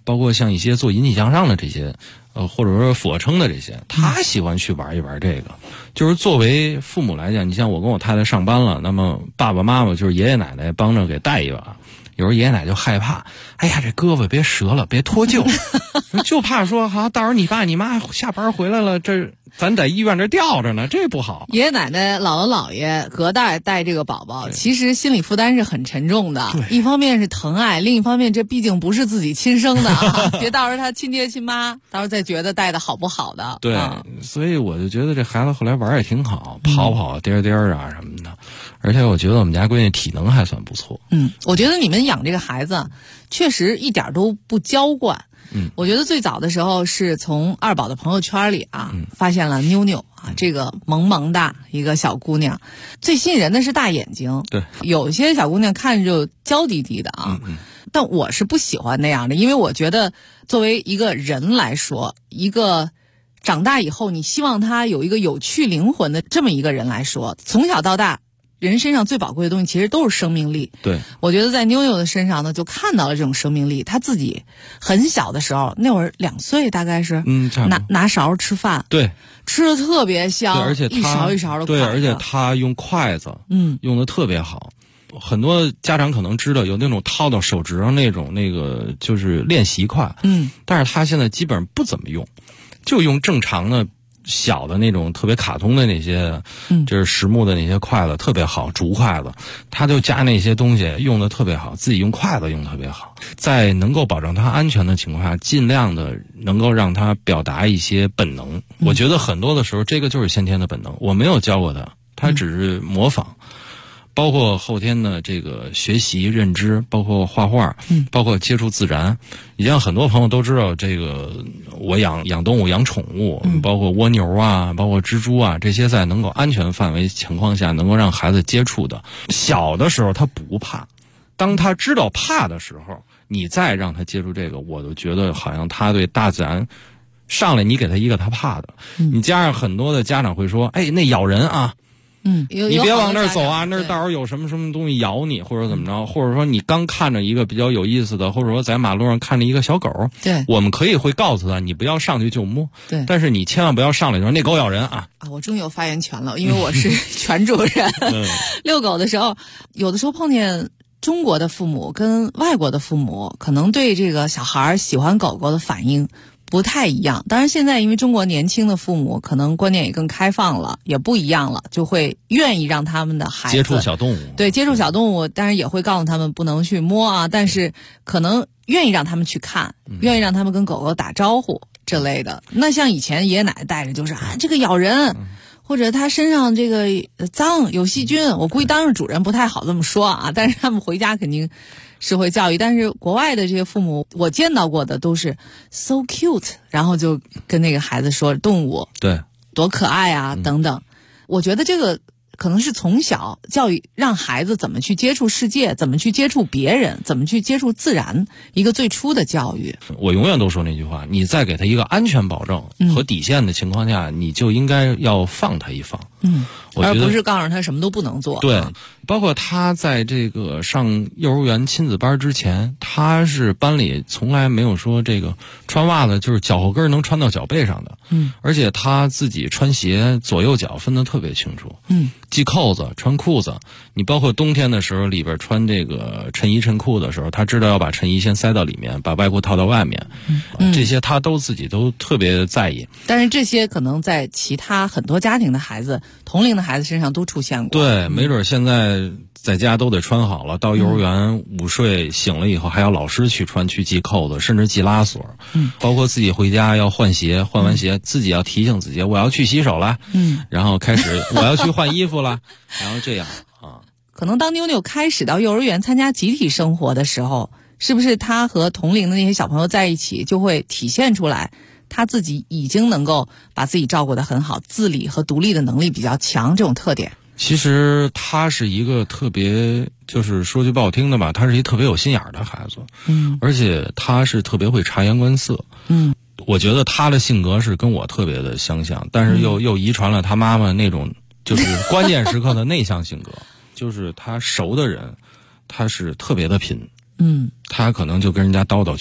包括像一些做引体向上的这些，或者说俯卧撑的这些，他喜欢去玩一玩这个。就是作为父母来讲，你像我跟我太太上班了，那么爸爸妈妈就是爷爷奶奶帮着给带一把。有时候爷爷奶奶就害怕，哎呀，这胳膊别折了，别脱臼，就怕说好，到时候你爸你妈下班回来了，这咱在医院这吊着呢，这不好。 爷爷奶奶、姥姥姥爷隔代带这个宝宝，其实心理负担是很沉重的。一方面是疼爱，另一方面这毕竟不是自己亲生的啊，别到时候他亲爹亲妈，到时候再觉得带的好不好的。 对，所以我就觉得这孩子后来玩也挺好，跑跑颠颠啊什么的。而且我觉得我们家闺女体能还算不错。 我觉得你们养这个孩子确实一点都不娇惯。我觉得最早的时候是从二宝的朋友圈里发现了妞妞啊，这个萌萌的一个小姑娘。最吸引人的是大眼睛， 对， 有些小姑娘看着就娇滴滴的啊。但我是不喜欢那样的，因为我觉得作为一个人来说，一个长大以后你希望他有一个有趣灵魂的这么一个人来说，从小到大人身上最宝贵的东西其实都是生命力。 对， 我觉得在妞妞的身上呢，就看到了这种生命力。她自己很小的时候，那会儿2岁大概是，拿勺吃饭， 对， 吃的特别香， 而且一勺一勺的， 对，而且她用筷子，用的特别好。很多家长可能知道有那种套到手指上那种那个就是练习筷，但是她现在基本上不怎么用，就用正常的。小的那种特别卡通的那些，就是实木的那些筷子特别好，竹筷子，他就加那些东西用的特别好，自己用筷子用得特别好，在能够保证他安全的情况下，尽量的能够让他表达一些本能。我觉得很多的时候，这个就是先天的本能，我没有教过他，他只是模仿。包括后天的这个学习认知，包括画画，包括接触自然。已经很多朋友都知道，这个我养动物、养宠物，包括蜗牛啊，包括蜘蛛啊，这些在能够安全范围情况下能够让孩子接触的。小的时候他不怕，当他知道怕的时候，你再让他接触这个，我就觉得好像他对大自然上来，你给他一个他怕的。你加上很多的家长会说，哎，那咬人啊。你别往那儿走啊，那儿到时候有什么东西咬你，或者怎么着，或者说你刚看着一个比较有意思的，或者说在马路上看着一个小狗， 对， 我们可以会告诉他，你不要上去就摸， 对， 但是你千万不要上来就说那狗咬人啊！ 我终于有发言权了，因为我是犬主人。遛狗的时候，有的时候碰见中国的父母跟外国的父母，可能对这个小孩喜欢狗狗的反应不太一样。当然现在因为中国年轻的父母可能观念也更开放了，也不一样了，就会愿意让他们的孩子接触小动物。 对，接触小动物，当然也会告诉他们不能去摸啊，但是可能愿意让他们去看，愿意让他们跟狗狗打招呼之类的。那像以前爷爷奶奶带着就是这个咬人，或者他身上这个脏有细菌，我估计当着主人不太好这么说啊，但是他们回家肯定是会教育。但是国外的这些父母我见到过的都是 so cute， 然后就跟那个孩子说动物对多可爱啊等等。我觉得这个可能是从小教育让孩子怎么去接触世界，怎么去接触别人，怎么去接触自然，一个最初的教育。 我永远都说那句话，你在给他一个安全保证和底线的情况下，你就应该要放他一放。 而不是告诉他什么都不能做。 对，包括他在这个上幼儿园亲子班之前，他是班里从来没有说这个穿袜子就是脚后跟能穿到脚背上的。而且他自己穿鞋左右脚分得特别清楚。系扣子、穿裤子，你包括冬天的时候里边穿这个衬衣衬裤的时候，他知道要把衬衣先塞到里面，把外裤套到外面。这些他都自己都特别在意。 但是这些可能在其他很多家庭的孩子、同龄的孩子身上都出现过。 对，没准现在在家都得穿好了，到幼儿园午睡醒了以后还要老师去穿，去系扣子，甚至系拉锁。包括自己回家要换鞋，换完鞋自己要提醒自己我要去洗手了。然后开始我要去换衣服了，然后这样啊。 可能当妞妞开始到幼儿园参加集体生活的时候，是不是她和同龄的那些小朋友在一起，就会体现出来她自己已经能够把自己照顾得很好，自理和独立的能力比较强这种特点？ 其实他是一个特别，就是说句不好听的吧，他是一个特别有心眼儿的孩子。而且他是特别会察言观色。我觉得他的性格是跟我特别的相像，但是又遗传了他妈妈那种就是关键时刻的内向性格。就是他熟的人他是特别的拼。他可能就跟人家叨叨去，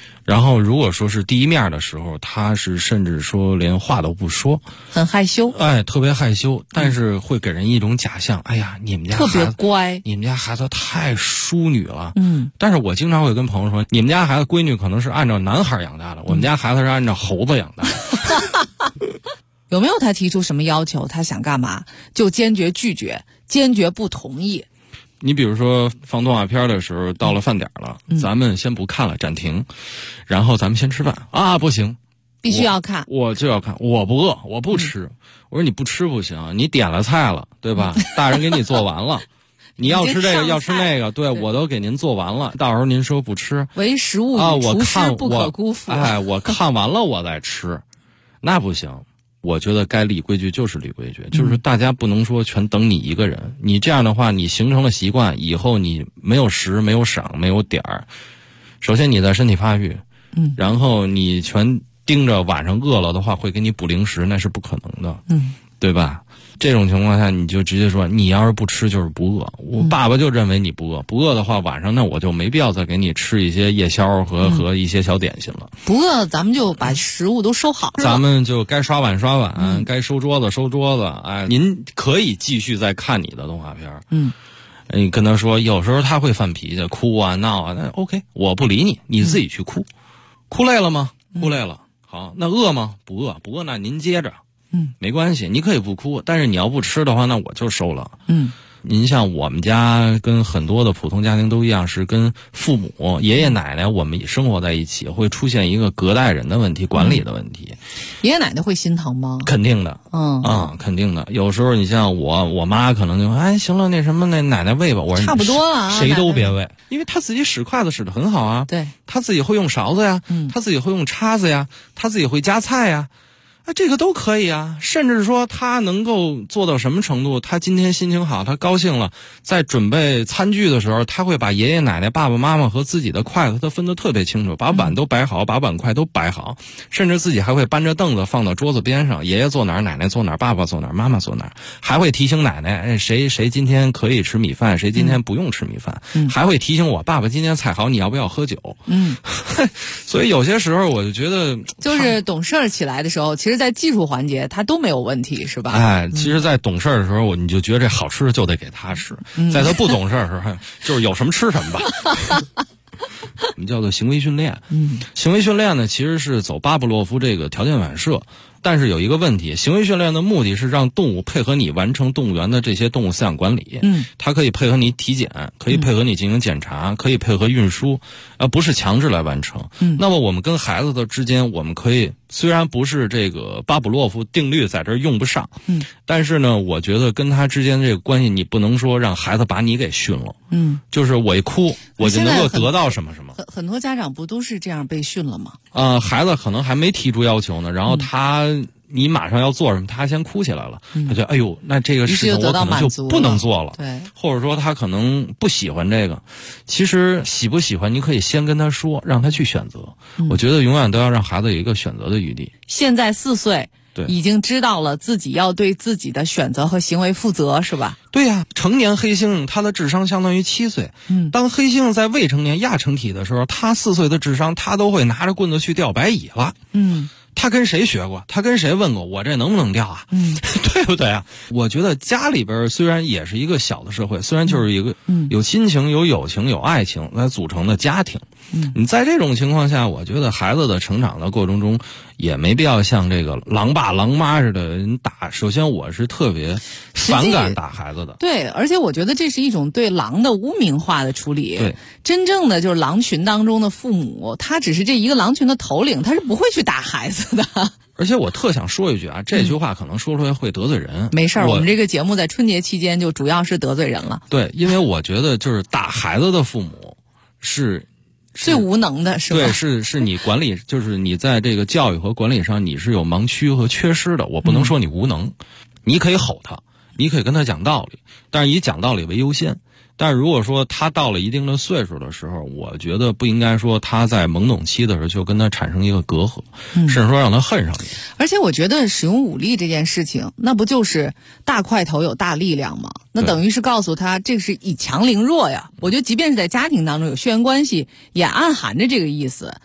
然后如果说是第一面的时候，他是甚至说连话都不说， 很害羞， 特别害羞，但是会给人一种假象，哎呀，你们家孩子特别乖， 你们家孩子太淑女了。但是我经常会跟朋友说，你们家孩子闺女可能是按照男孩养大的，我们家孩子是按照猴子养大的。 有没有他提出什么要求，他想干嘛就坚决拒绝，坚决不同意？ 你比如说放动画片的时候，到了饭点了，咱们先不看了，暂停，然后咱们先吃饭啊，不行， 必须要看， 我就要看，我不饿，我不吃。我说你不吃不行，你点了菜了，对吧？大人给你做完了，你要吃这个要吃那个，对，我都给您做完了，到时候您说不吃， 为食物与厨师不可辜负。 我看完了我再吃，那不行。我觉得该立规矩就是立规矩，就是大家不能说全等你一个人，你这样的话你形成了习惯，以后你没有时没有赏没有点儿，首先你的身体发育，然后你全盯着晚上饿了的话会给你补零食，那是不可能的，对吧？这种情况下你就直接说你要是不吃就是不饿，我爸爸就认为你不饿，不饿的话晚上那我就没必要再给你吃一些夜宵和一些小点心了。 不饿咱们就把食物都收好， 咱们就该刷碗刷碗，该收桌子收桌子。哎，您可以继续再看你的动画片。你跟他说，有时候他会犯脾气，哭啊闹啊，那 OK， 我不理你，你自己去哭。哭累了吗？哭累了。好，那饿吗？不饿，不饿那您接着。没关系，你可以不哭，但是你要不吃的话，那我就收了。您像我们家跟很多的普通家庭都一样，是跟父母、爷爷奶奶我们生活在一起，会出现一个隔代人的问题、管理的问题。 爷爷奶奶会心疼吗？ 肯定的，肯定的。有时候你像我妈可能就行了，那什么那奶奶喂吧，我说差不多了， 谁都别喂，因为他自己使筷子使得很好啊， 对， 他自己会用勺子呀，他自己会用叉子呀，他自己会夹菜呀。这个都可以啊，甚至说他能够做到什么程度，他今天心情好，他高兴了，在准备餐具的时候，他会把爷爷奶奶爸爸妈妈和自己的筷子他分得特别清楚，把碗都摆好，把碗筷都摆好，甚至自己还会搬着凳子放到桌子边上，爷爷坐哪儿，奶奶坐哪儿，爸爸坐哪儿，妈妈坐哪儿，还会提醒奶奶谁今天可以吃米饭，谁今天不用吃米饭，还会提醒我爸爸今天菜好，你要不要喝酒。所以有些时候我就觉得就是懂事起来的时候，其实在技术环节他都没有问题，是吧？ 其实在懂事的时候，你就觉得这好吃的就得给他吃，在他不懂事的时候，就是有什么吃什么吧。我们叫做行为训练。行为训练呢，其实是走巴甫洛夫这个条件反射。但是有一个问题，行为训练的目的是让动物配合你完成动物园的这些动物饲养管理。它可以配合你体检，可以配合你进行检查，可以配合运输，不是强制来完成。那么我们跟孩子的之间，我们可以虽然不是这个巴甫洛夫定律在这儿用不上，但是呢，我觉得跟他之间这个关系，你不能说让孩子把你给训了。就是我一哭，我就能够得到什么什么。 很多家长不都是这样被训了吗？ 孩子可能还没提出要求呢，然后你马上要做什么，他先哭起来了，他就哎呦，那这个事情我可能就不能做了， 对， 或者说他可能不喜欢这个。其实喜不喜欢，你可以先跟他说，让他去选择。我觉得永远都要让孩子有一个选择的余地。 现在4岁。对，已经知道了自己要对自己的选择和行为负责，是吧？ 对呀，成年黑猩猩它的智商相当于7岁。当黑猩猩在未成年亚成体的时候，他4岁的智商，他都会拿着棍子去钓白蚁了。他跟谁学过？他跟谁问过？我这能不能钓啊？对不对啊？我觉得家里边虽然也是一个小的社会，虽然就是一个有亲情、有友情、有爱情来组成的家庭。你在这种情况下，我觉得孩子的成长的过程中，也没必要像这个狼爸狼妈似的人打。首先，我是特别反感打孩子的。 对，而且我觉得这是一种对狼的污名化的处理。 对， 真正的就是狼群当中的父母，他只是这一个狼群的头领，他是不会去打孩子的。 而且我特想说一句啊，这句话可能说出来会得罪人。 没事儿，我们这个节目在春节期间就主要是得罪人了。 对，因为我觉得就是打孩子的父母是最无能的，是吧？ 对，是你管理，就是你在这个教育和管理上你是有盲区和缺失的。我不能说你无能，你可以吼他，你可以跟他讲道理，但是以讲道理为优先。但是如果说他到了一定的岁数的时候，我觉得不应该说他在懵懂期的时候就跟他产生一个隔阂，甚至说让他恨上你。 而且我觉得使用武力这件事情，那不就是大块头有大力量吗？那等于是告诉他这是以强凌弱呀。我觉得即便是在家庭当中有血缘关系，也暗含着这个意思。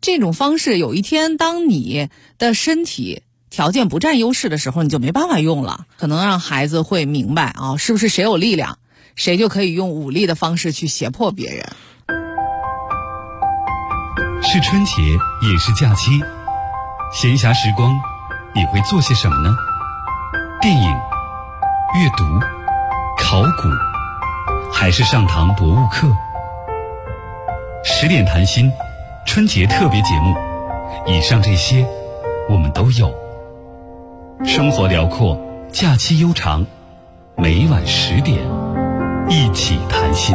这种方式有一天当你的身体条件不占优势的时候，你就没办法用了。可能让孩子会明白啊，是不是谁有力量，谁就可以用武力的方式去胁迫别人。 是春节，也是假期，闲暇时光，你会做些什么呢？电影、阅读、考古，还是上堂博物课？10点谈心，春节特别节目，以上这些我们都有。生活辽阔，假期悠长，每晚10点，一起谈心。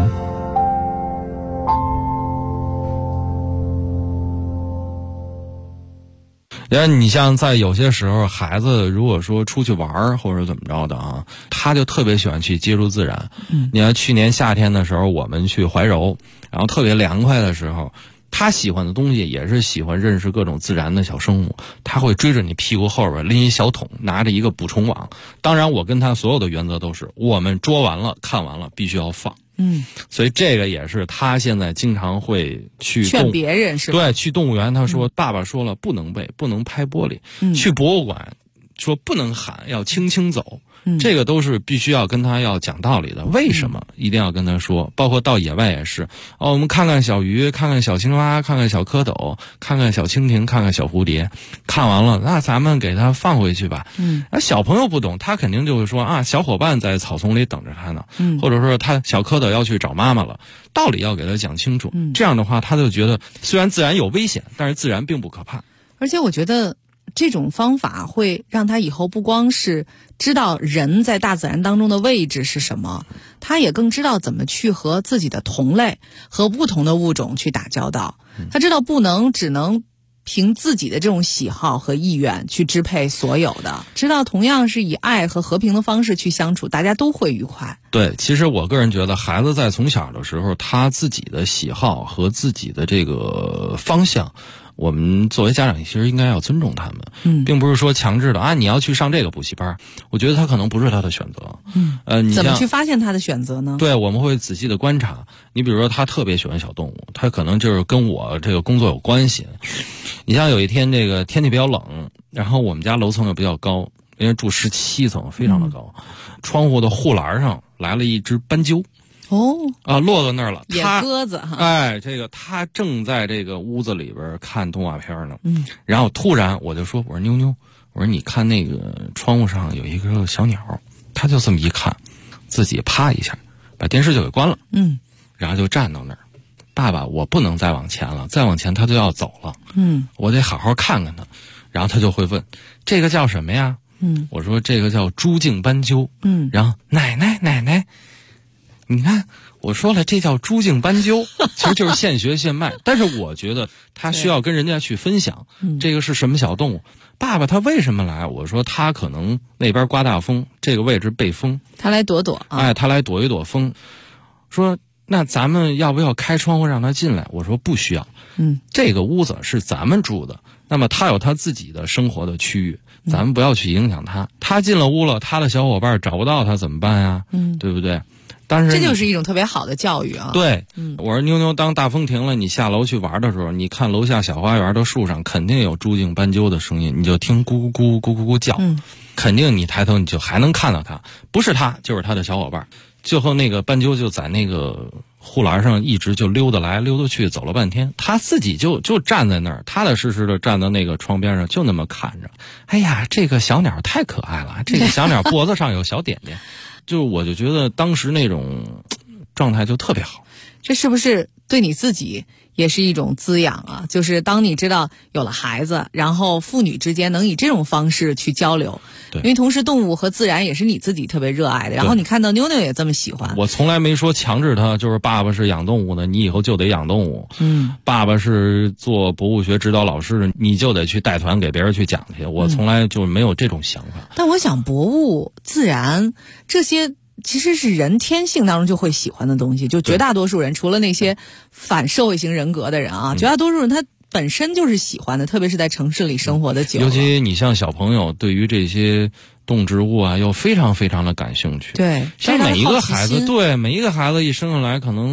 你像在有些时候，孩子如果说出去玩或者怎么着的啊，他就特别喜欢去接触自然。你看去年夏天的时候，我们去怀柔，然后特别凉快的时候，他喜欢的东西也是喜欢认识各种自然的小生物，他会追着你屁股后边拎一小桶，拿着一个捕虫网。当然我跟他所有的原则都是，我们捉完了看完了必须要放。所以这个也是他现在经常会去劝别人，是吧？ 对，去动物园他说，爸爸说了不能背，不能拍玻璃。去博物馆说不能喊，要轻轻走。这个都是必须要跟他要讲道理的。为什么一定要跟他说？包括到野外也是我们看看小鱼，看看小青蛙，看看小蝌蚪，看看小蜻蜓，看看小蝴蝶。看完了，那咱们给他放回去吧。小朋友不懂，他肯定就会说啊，小伙伴在草丛里等着他呢。或者说他小蝌蚪要去找妈妈了，道理要给他讲清楚。这样的话，他就觉得虽然自然有危险，但是自然并不可怕。 而且我觉得这种方法会让他以后不光是知道人在大自然当中的位置是什么，他也更知道怎么去和自己的同类和不同的物种去打交道。他知道只能凭自己的这种喜好和意愿去支配所有的，知道同样是以爱和和平的方式去相处，大家都会愉快。 对，其实我个人觉得孩子在从小的时候，他自己的喜好和自己的这个方向，我们作为家长其实应该要尊重他们，并不是说强制的啊，你要去上这个补习班。我觉得他可能不是他的选择。你怎么去发现他的选择呢？ 对，我们会仔细的观察。你比如说他特别喜欢小动物，他可能就是跟我这个工作有关系。你像有一天这个天气比较冷，然后我们家楼层又比较高，因为住17层，非常的高，窗户的护栏上来了一只斑鸠。落到那儿了， 野鸽子哈。这个他正在这个屋子里边看动画片呢。然后突然我就说，我说妞妞，我说你看那个窗户上有一个小鸟，他就这么一看，自己啪一下把电视就给关了。然后就站到那儿，爸爸，我不能再往前了，再往前他就要走了。我得好好看看他。然后他就会问，这个叫什么呀？我说这个叫朱颈斑鸠。然后奶奶。你看，我说了，这叫朱颈斑鸠，其实就是现学现卖。但是我觉得他需要跟人家去分享，这个是什么小动物。爸爸他为什么来？我说他可能那边刮大风，这个位置被风， 他来躲躲啊。 他来躲一躲风。说那咱们要不要开窗户让他进来？我说不需要。这个屋子是咱们住的，那么他有他自己的生活的区域，咱们不要去影响他。他进了屋了，他的小伙伴找不到他怎么办呀？对不对？但是这就是一种特别好的教育啊！ 对，我说妞妞，当大风停了，你下楼去玩的时候，你看楼下小花园的树上肯定有朱颈斑鸠的声音，你就听咕咕咕咕咕咕叫，肯定你抬头你就还能看到它，不是它就是它的小伙伴。最后那个斑鸠就在那个护栏上一直就溜达来溜达去，走了半天，他自己就站在那儿，踏踏实实的站到那个窗边上，就那么看着。哎呀，这个小鸟太可爱了，这个小鸟脖子上有小点点。我就觉得当时那种状态就特别好。 这是不是对你自己也是一种滋养啊？就是当你知道有了孩子，然后父女之间能以这种方式去交流，因为同时动物和自然也是你自己特别热爱的，然后你看到妞妞也这么喜欢。 我从来没说强制他，就是爸爸是养动物的，你以后就得养动物。爸爸是做博物学指导老师的，你就得去带团给别人去讲去。我从来就没有这种想法。 但我想博物、自然这些其实是人天性当中就会喜欢的东西，就绝大多数人，除了那些反社会型人格的人啊，绝大多数人他本身就是喜欢的，特别是在城市里生活的久了。 尤其你像小朋友，对于这些动植物啊，又非常非常的感兴趣。 对， 像每一个孩子，对每一个孩子一生下来，可能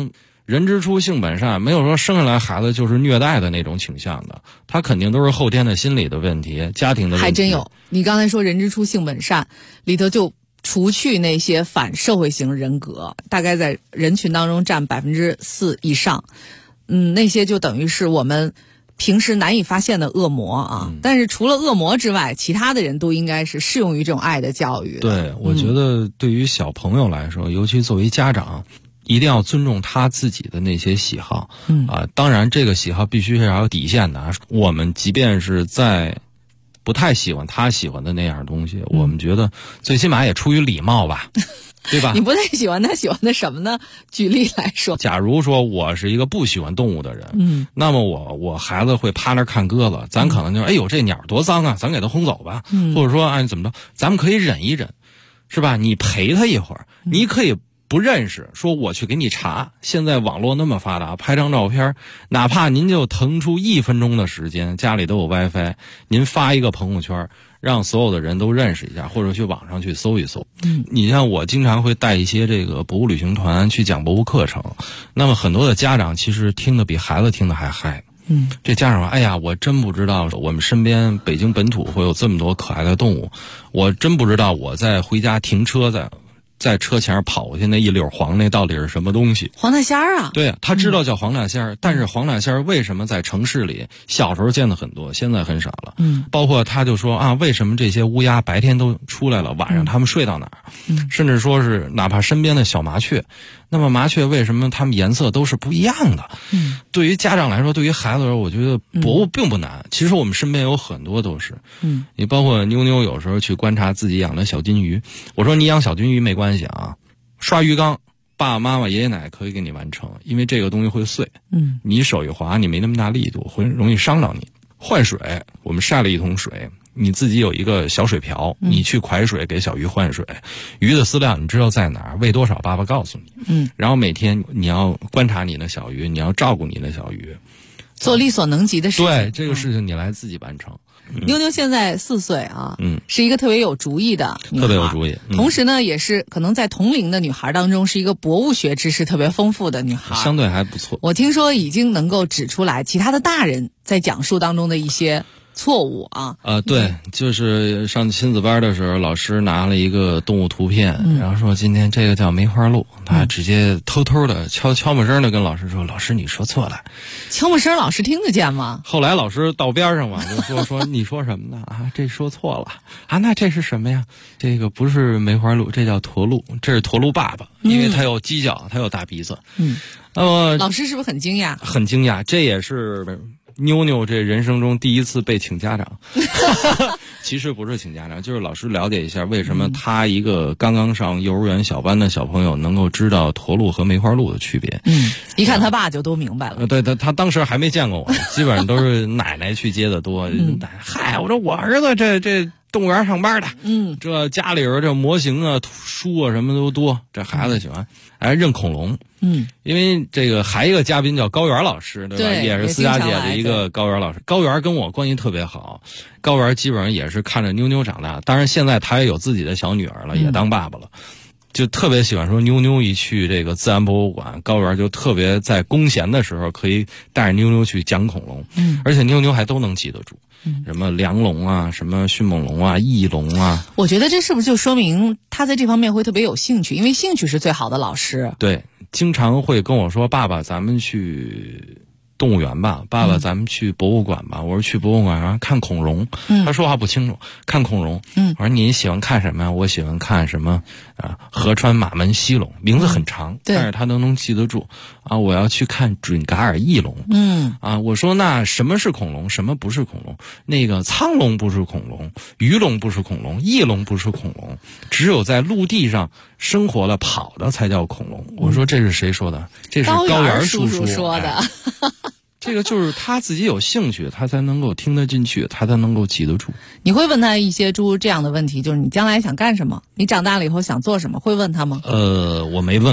人之初性本善，没有说生下来孩子就是虐待的那种倾向的，他肯定都是后天的心理的问题、家庭的问题。 还真有，你刚才说人之初性本善里头就除去那些反社会型人格，大概在人群当中占4%以上，那些就等于是我们平时难以发现的恶魔啊。但是除了恶魔之外，其他的人都应该是适用于这种爱的教育的。 对，我觉得对于小朋友来说，尤其作为家长，一定要尊重他自己的那些喜好。当然这个喜好必须是要有底线的。我们即便是在不太喜欢他喜欢的那样东西，我们觉得最起码也出于礼貌吧。对吧？ 你不太喜欢他喜欢的什么呢？举例来说， 假如说我是一个不喜欢动物的人，那么我孩子会趴那看鸽子，咱可能就哎呦这鸟多脏啊，咱给它轰走吧，或者说哎怎么着，咱们可以忍一忍，是吧？你陪他一会儿，你可以不认识，说我去给你查。现在网络那么发达，拍张照片，哪怕您就腾出1分钟的时间，家里都有 WiFi， 您发一个朋友圈，让所有的人都认识一下，或者去网上去搜一搜。你像我经常会带一些这个博物旅行团去讲博物课程，那么很多的家长其实听得比孩子听得还嗨。这家长说，哎呀，我真不知道我们身边北京本土会有这么多可爱的动物，我真不知道我在回家停车在车前跑过去那一绺黄那到底是什么东西？ 黄大仙儿啊！ 对，他知道叫黄大仙儿，但是黄大仙儿为什么在城市里小时候见的很多，现在很少了？包括他就说啊，为什么这些乌鸦白天都出来了，晚上他们睡到哪儿？甚至说是哪怕身边的小麻雀，那么麻雀为什么它们颜色都是不一样的？对于家长来说，对于孩子来说，我觉得博物并不难。其实我们身边有很多都是，你包括妞妞有时候去观察自己养的小金鱼，我说你养小金鱼没关系啊，刷鱼缸，爸爸妈妈爷爷奶奶可以给你完成，因为这个东西会碎，你手一滑，你没那么大力度，会容易伤到你。换水，我们晒了1桶水，你自己有一个小水瓢，你去蒯水给小鱼换水，鱼的饲料你知道在哪儿，喂多少爸爸告诉你。然后每天你要观察你的小鱼，你要照顾你的小鱼， 做力所能及的事情。 对，这个事情你来自己完成。 妞妞现在4岁啊，是一个特别有主意的女孩， 特别有主意。 同时呢，也是可能在同龄的女孩当中是一个博物学知识特别丰富的女孩， 相对还不错。 我听说已经能够指出来其他的大人在讲述当中的一些错误啊。 对，就是上亲子班的时候，老师拿了一个动物图片，然后说今天这个叫梅花鹿，他直接偷偷的悄没声的跟老师说，老师你说错了。 悄没声老师听得见吗？ 后来老师到边上嘛，就说你说什么呢？啊，这说错了啊，那这是什么呀？这个不是梅花鹿，这叫驼鹿，这是驼鹿爸爸，因为它有犄角，它有大鼻子。那么老师是不是很惊讶？ 很惊讶，这也是妞妞这人生中第一次被请家长。其实不是请家长，就是老师了解一下为什么他一个刚刚上幼儿园小班的小朋友能够知道驼鹿和梅花鹿的区别。 一看他爸就都明白了。 对，他当时还没见过我，基本上都是奶奶去接的多。嗨，我说我儿子这动物园上班的，这家里边这模型啊、书啊什么都多，这孩子喜欢认恐龙。因为这个还一个嘉宾叫高原老师，对吧？也是私家界的一个高原老师。高原跟我关系特别好，高原基本上也是看着妞妞长大，当然现在他也有自己的小女儿了，也当爸爸了。就特别喜欢说妞妞一去这个自然博物馆，高原就特别在空闲的时候可以带着妞妞去讲恐龙，而且妞妞还都能记得住，什么梁龙啊，什么迅猛龙啊，翼龙啊。 我觉得这是不是就说明他在这方面会特别有兴趣？因为兴趣是最好的老师。 对，经常会跟我说，爸爸咱们去动物园吧，爸爸咱们去博物馆吧。我说去博物馆上看恐龙，他说话不清楚，看恐龙。我说你喜欢看什么呀？我喜欢看什么河川马门溪龙，名字很长，但是他都能记得住啊。我要去看准噶尔翼龙。我说那什么是恐龙，什么不是恐龙？那个苍龙不是恐龙，鱼龙不是恐龙，翼龙不是恐龙，只有在陆地上生活了跑的才叫恐龙。我说这是谁说的？这是高原叔叔说的。 这个就是他自己有兴趣，他才能够听得进去，他才能够记得住。 你会问他一些诸如这样的问题，就是你将来想干什么？你长大了以后想做什么？会问他吗？ 我没问过，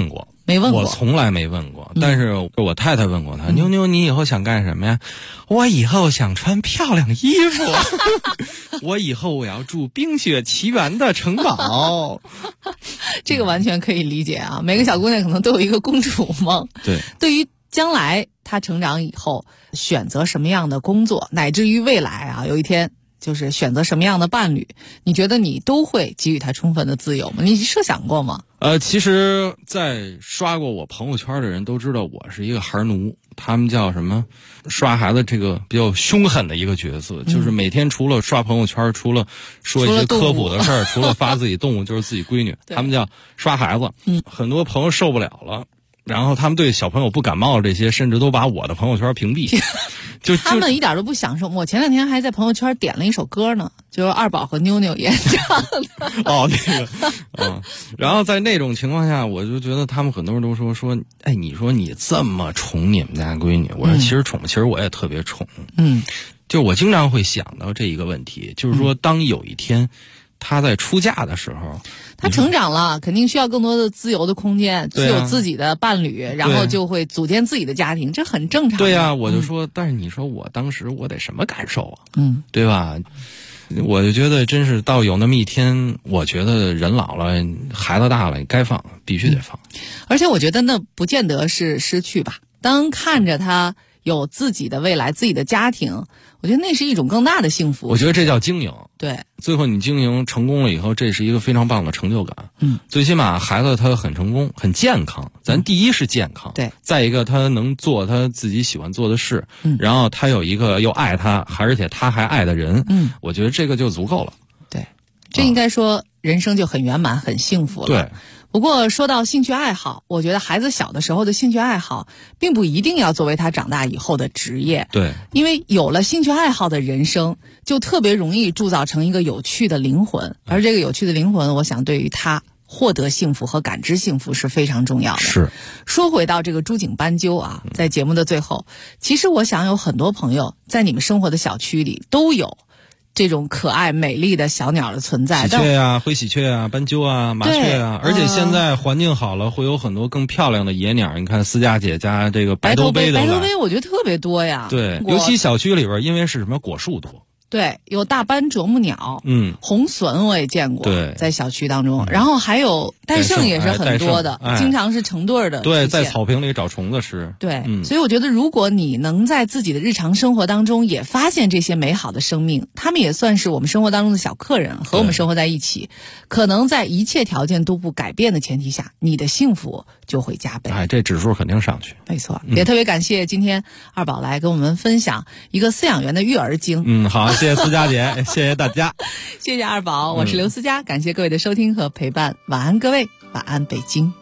没问过， 我从来没问过，但是我太太问过他，妞妞，你以后想干什么呀？我以后想穿漂亮衣服，我以后我要住冰雪奇缘的城堡。 这个完全可以理解啊，每个小姑娘可能都有一个公主梦。 对， 对于将来她成长以后选择什么样的工作，乃至于未来啊，有一天就是选择什么样的伴侣，你觉得你都会给予她充分的自由吗？你设想过吗？ 其实在刷过我朋友圈的人都知道我是一个孩奴，他们叫什么刷孩子这个比较凶狠的一个角色，就是每天除了刷朋友圈，除了说一些科普的事儿，除了发自己动物就是自己闺女，他们叫刷孩子。很多朋友受不了了，然后他们对小朋友不感冒这些，甚至都把我的朋友圈屏蔽。就他们一点都不享受。我前两天还在朋友圈点了一首歌呢，就是二宝和妞妞演唱的。 哦，那个，然后在那种情况下，我就觉得他们很多人都说，哎，你说你这么宠你们家闺女，我说其实宠，其实我也特别宠。就我经常会想到这一个问题，就是说，当有一天她在出嫁的时候。 他成长了，肯定需要更多的自由的空间，具有自己的伴侣，然后就会组建自己的家庭，这很正常。 对呀，我就说，但是你说我当时我得什么感受啊？对吧？我就觉得真是到有那么一天，我觉得人老了，孩子大了，该放必须得放。 而且我觉得那不见得是失去吧。当看着他有自己的未来、自己的家庭，我觉得那是一种更大的幸福。 我觉得这叫经营。 对， 最后你经营成功了以后，这是一个非常棒的成就感。最起码孩子他很成功、很健康。咱第一是健康， 对， 再一个他能做他自己喜欢做的事，然后他有一个又爱他，而且他还爱的人，我觉得这个就足够了。 对，这应该说人生就很圆满、很幸福了。 对。 不过说到兴趣爱好，我觉得孩子小的时候的兴趣爱好并不一定要作为他长大以后的职业。 对， 因为有了兴趣爱好的人生，就特别容易铸造成一个有趣的灵魂，而这个有趣的灵魂，我想对于他获得幸福和感知幸福是非常重要的。 是。 说回到这个朱颈斑鸠啊，在节目的最后，其实我想有很多朋友在你们生活的小区里都有这种可爱美丽的小鸟的存在， 喜鹊啊、灰喜鹊啊、斑鸠啊、麻雀啊，而且现在环境好了，会有很多更漂亮的野鸟。你看思佳姐家这个白头杯的， 白头杯我觉得特别多呀。 对，尤其小区里边，因为是什么果树多。 对，有大斑啄木鸟，红隼我也见过， 对， 在小区当中，然后还有戴胜也是很多的，经常是成对的。 对，在草坪里找虫子吃。 对，所以我觉得如果你能在自己的日常生活当中也发现这些美好的生命，他们也算是我们生活当中的小客人，和我们生活在一起，可能在一切条件都不改变的前提下，你的幸福就会加倍。 哎，这指数肯定上去。 没错，也特别感谢今天二宝来跟我们分享一个饲养员的育儿经。 好，谢谢思佳姐，谢谢大家， 谢谢二宝，我是刘思佳，感谢各位的收听和陪伴，晚安各位，晚安北京。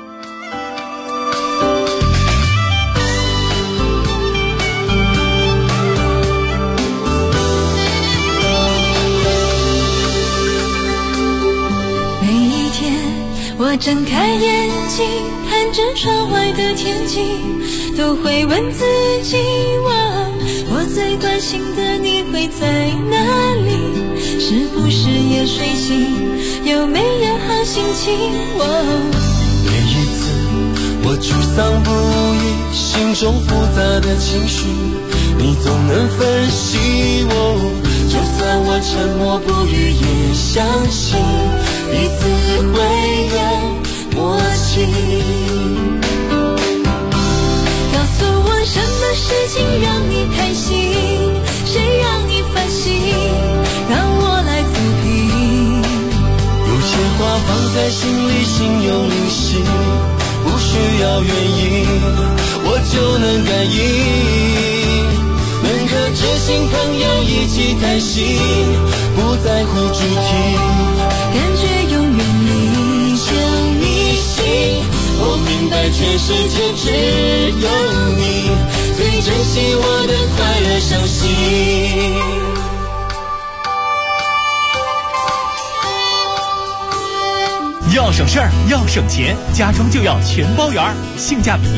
每一天我睁开眼睛，看着窗外的天气，都会问自己，我最关心的你会在哪里？是不是也睡醒？有没有好心情？ 每一次我沮丧不已，心中复杂的情绪，你总能分析我。就算我沉默不语，也相信彼此会有默契。 告诉我什么事情让你开心，谁让你烦心，让我来抚平。 有些话放在心里，心有灵犀，不需要原因，我就能感应。能和知心朋友一起开心，不在乎主题， 感觉永远你就你心。我明白全世界只有你最珍惜我的快乐伤心。 要省事儿，要省钱，家装就要全包圆，性价比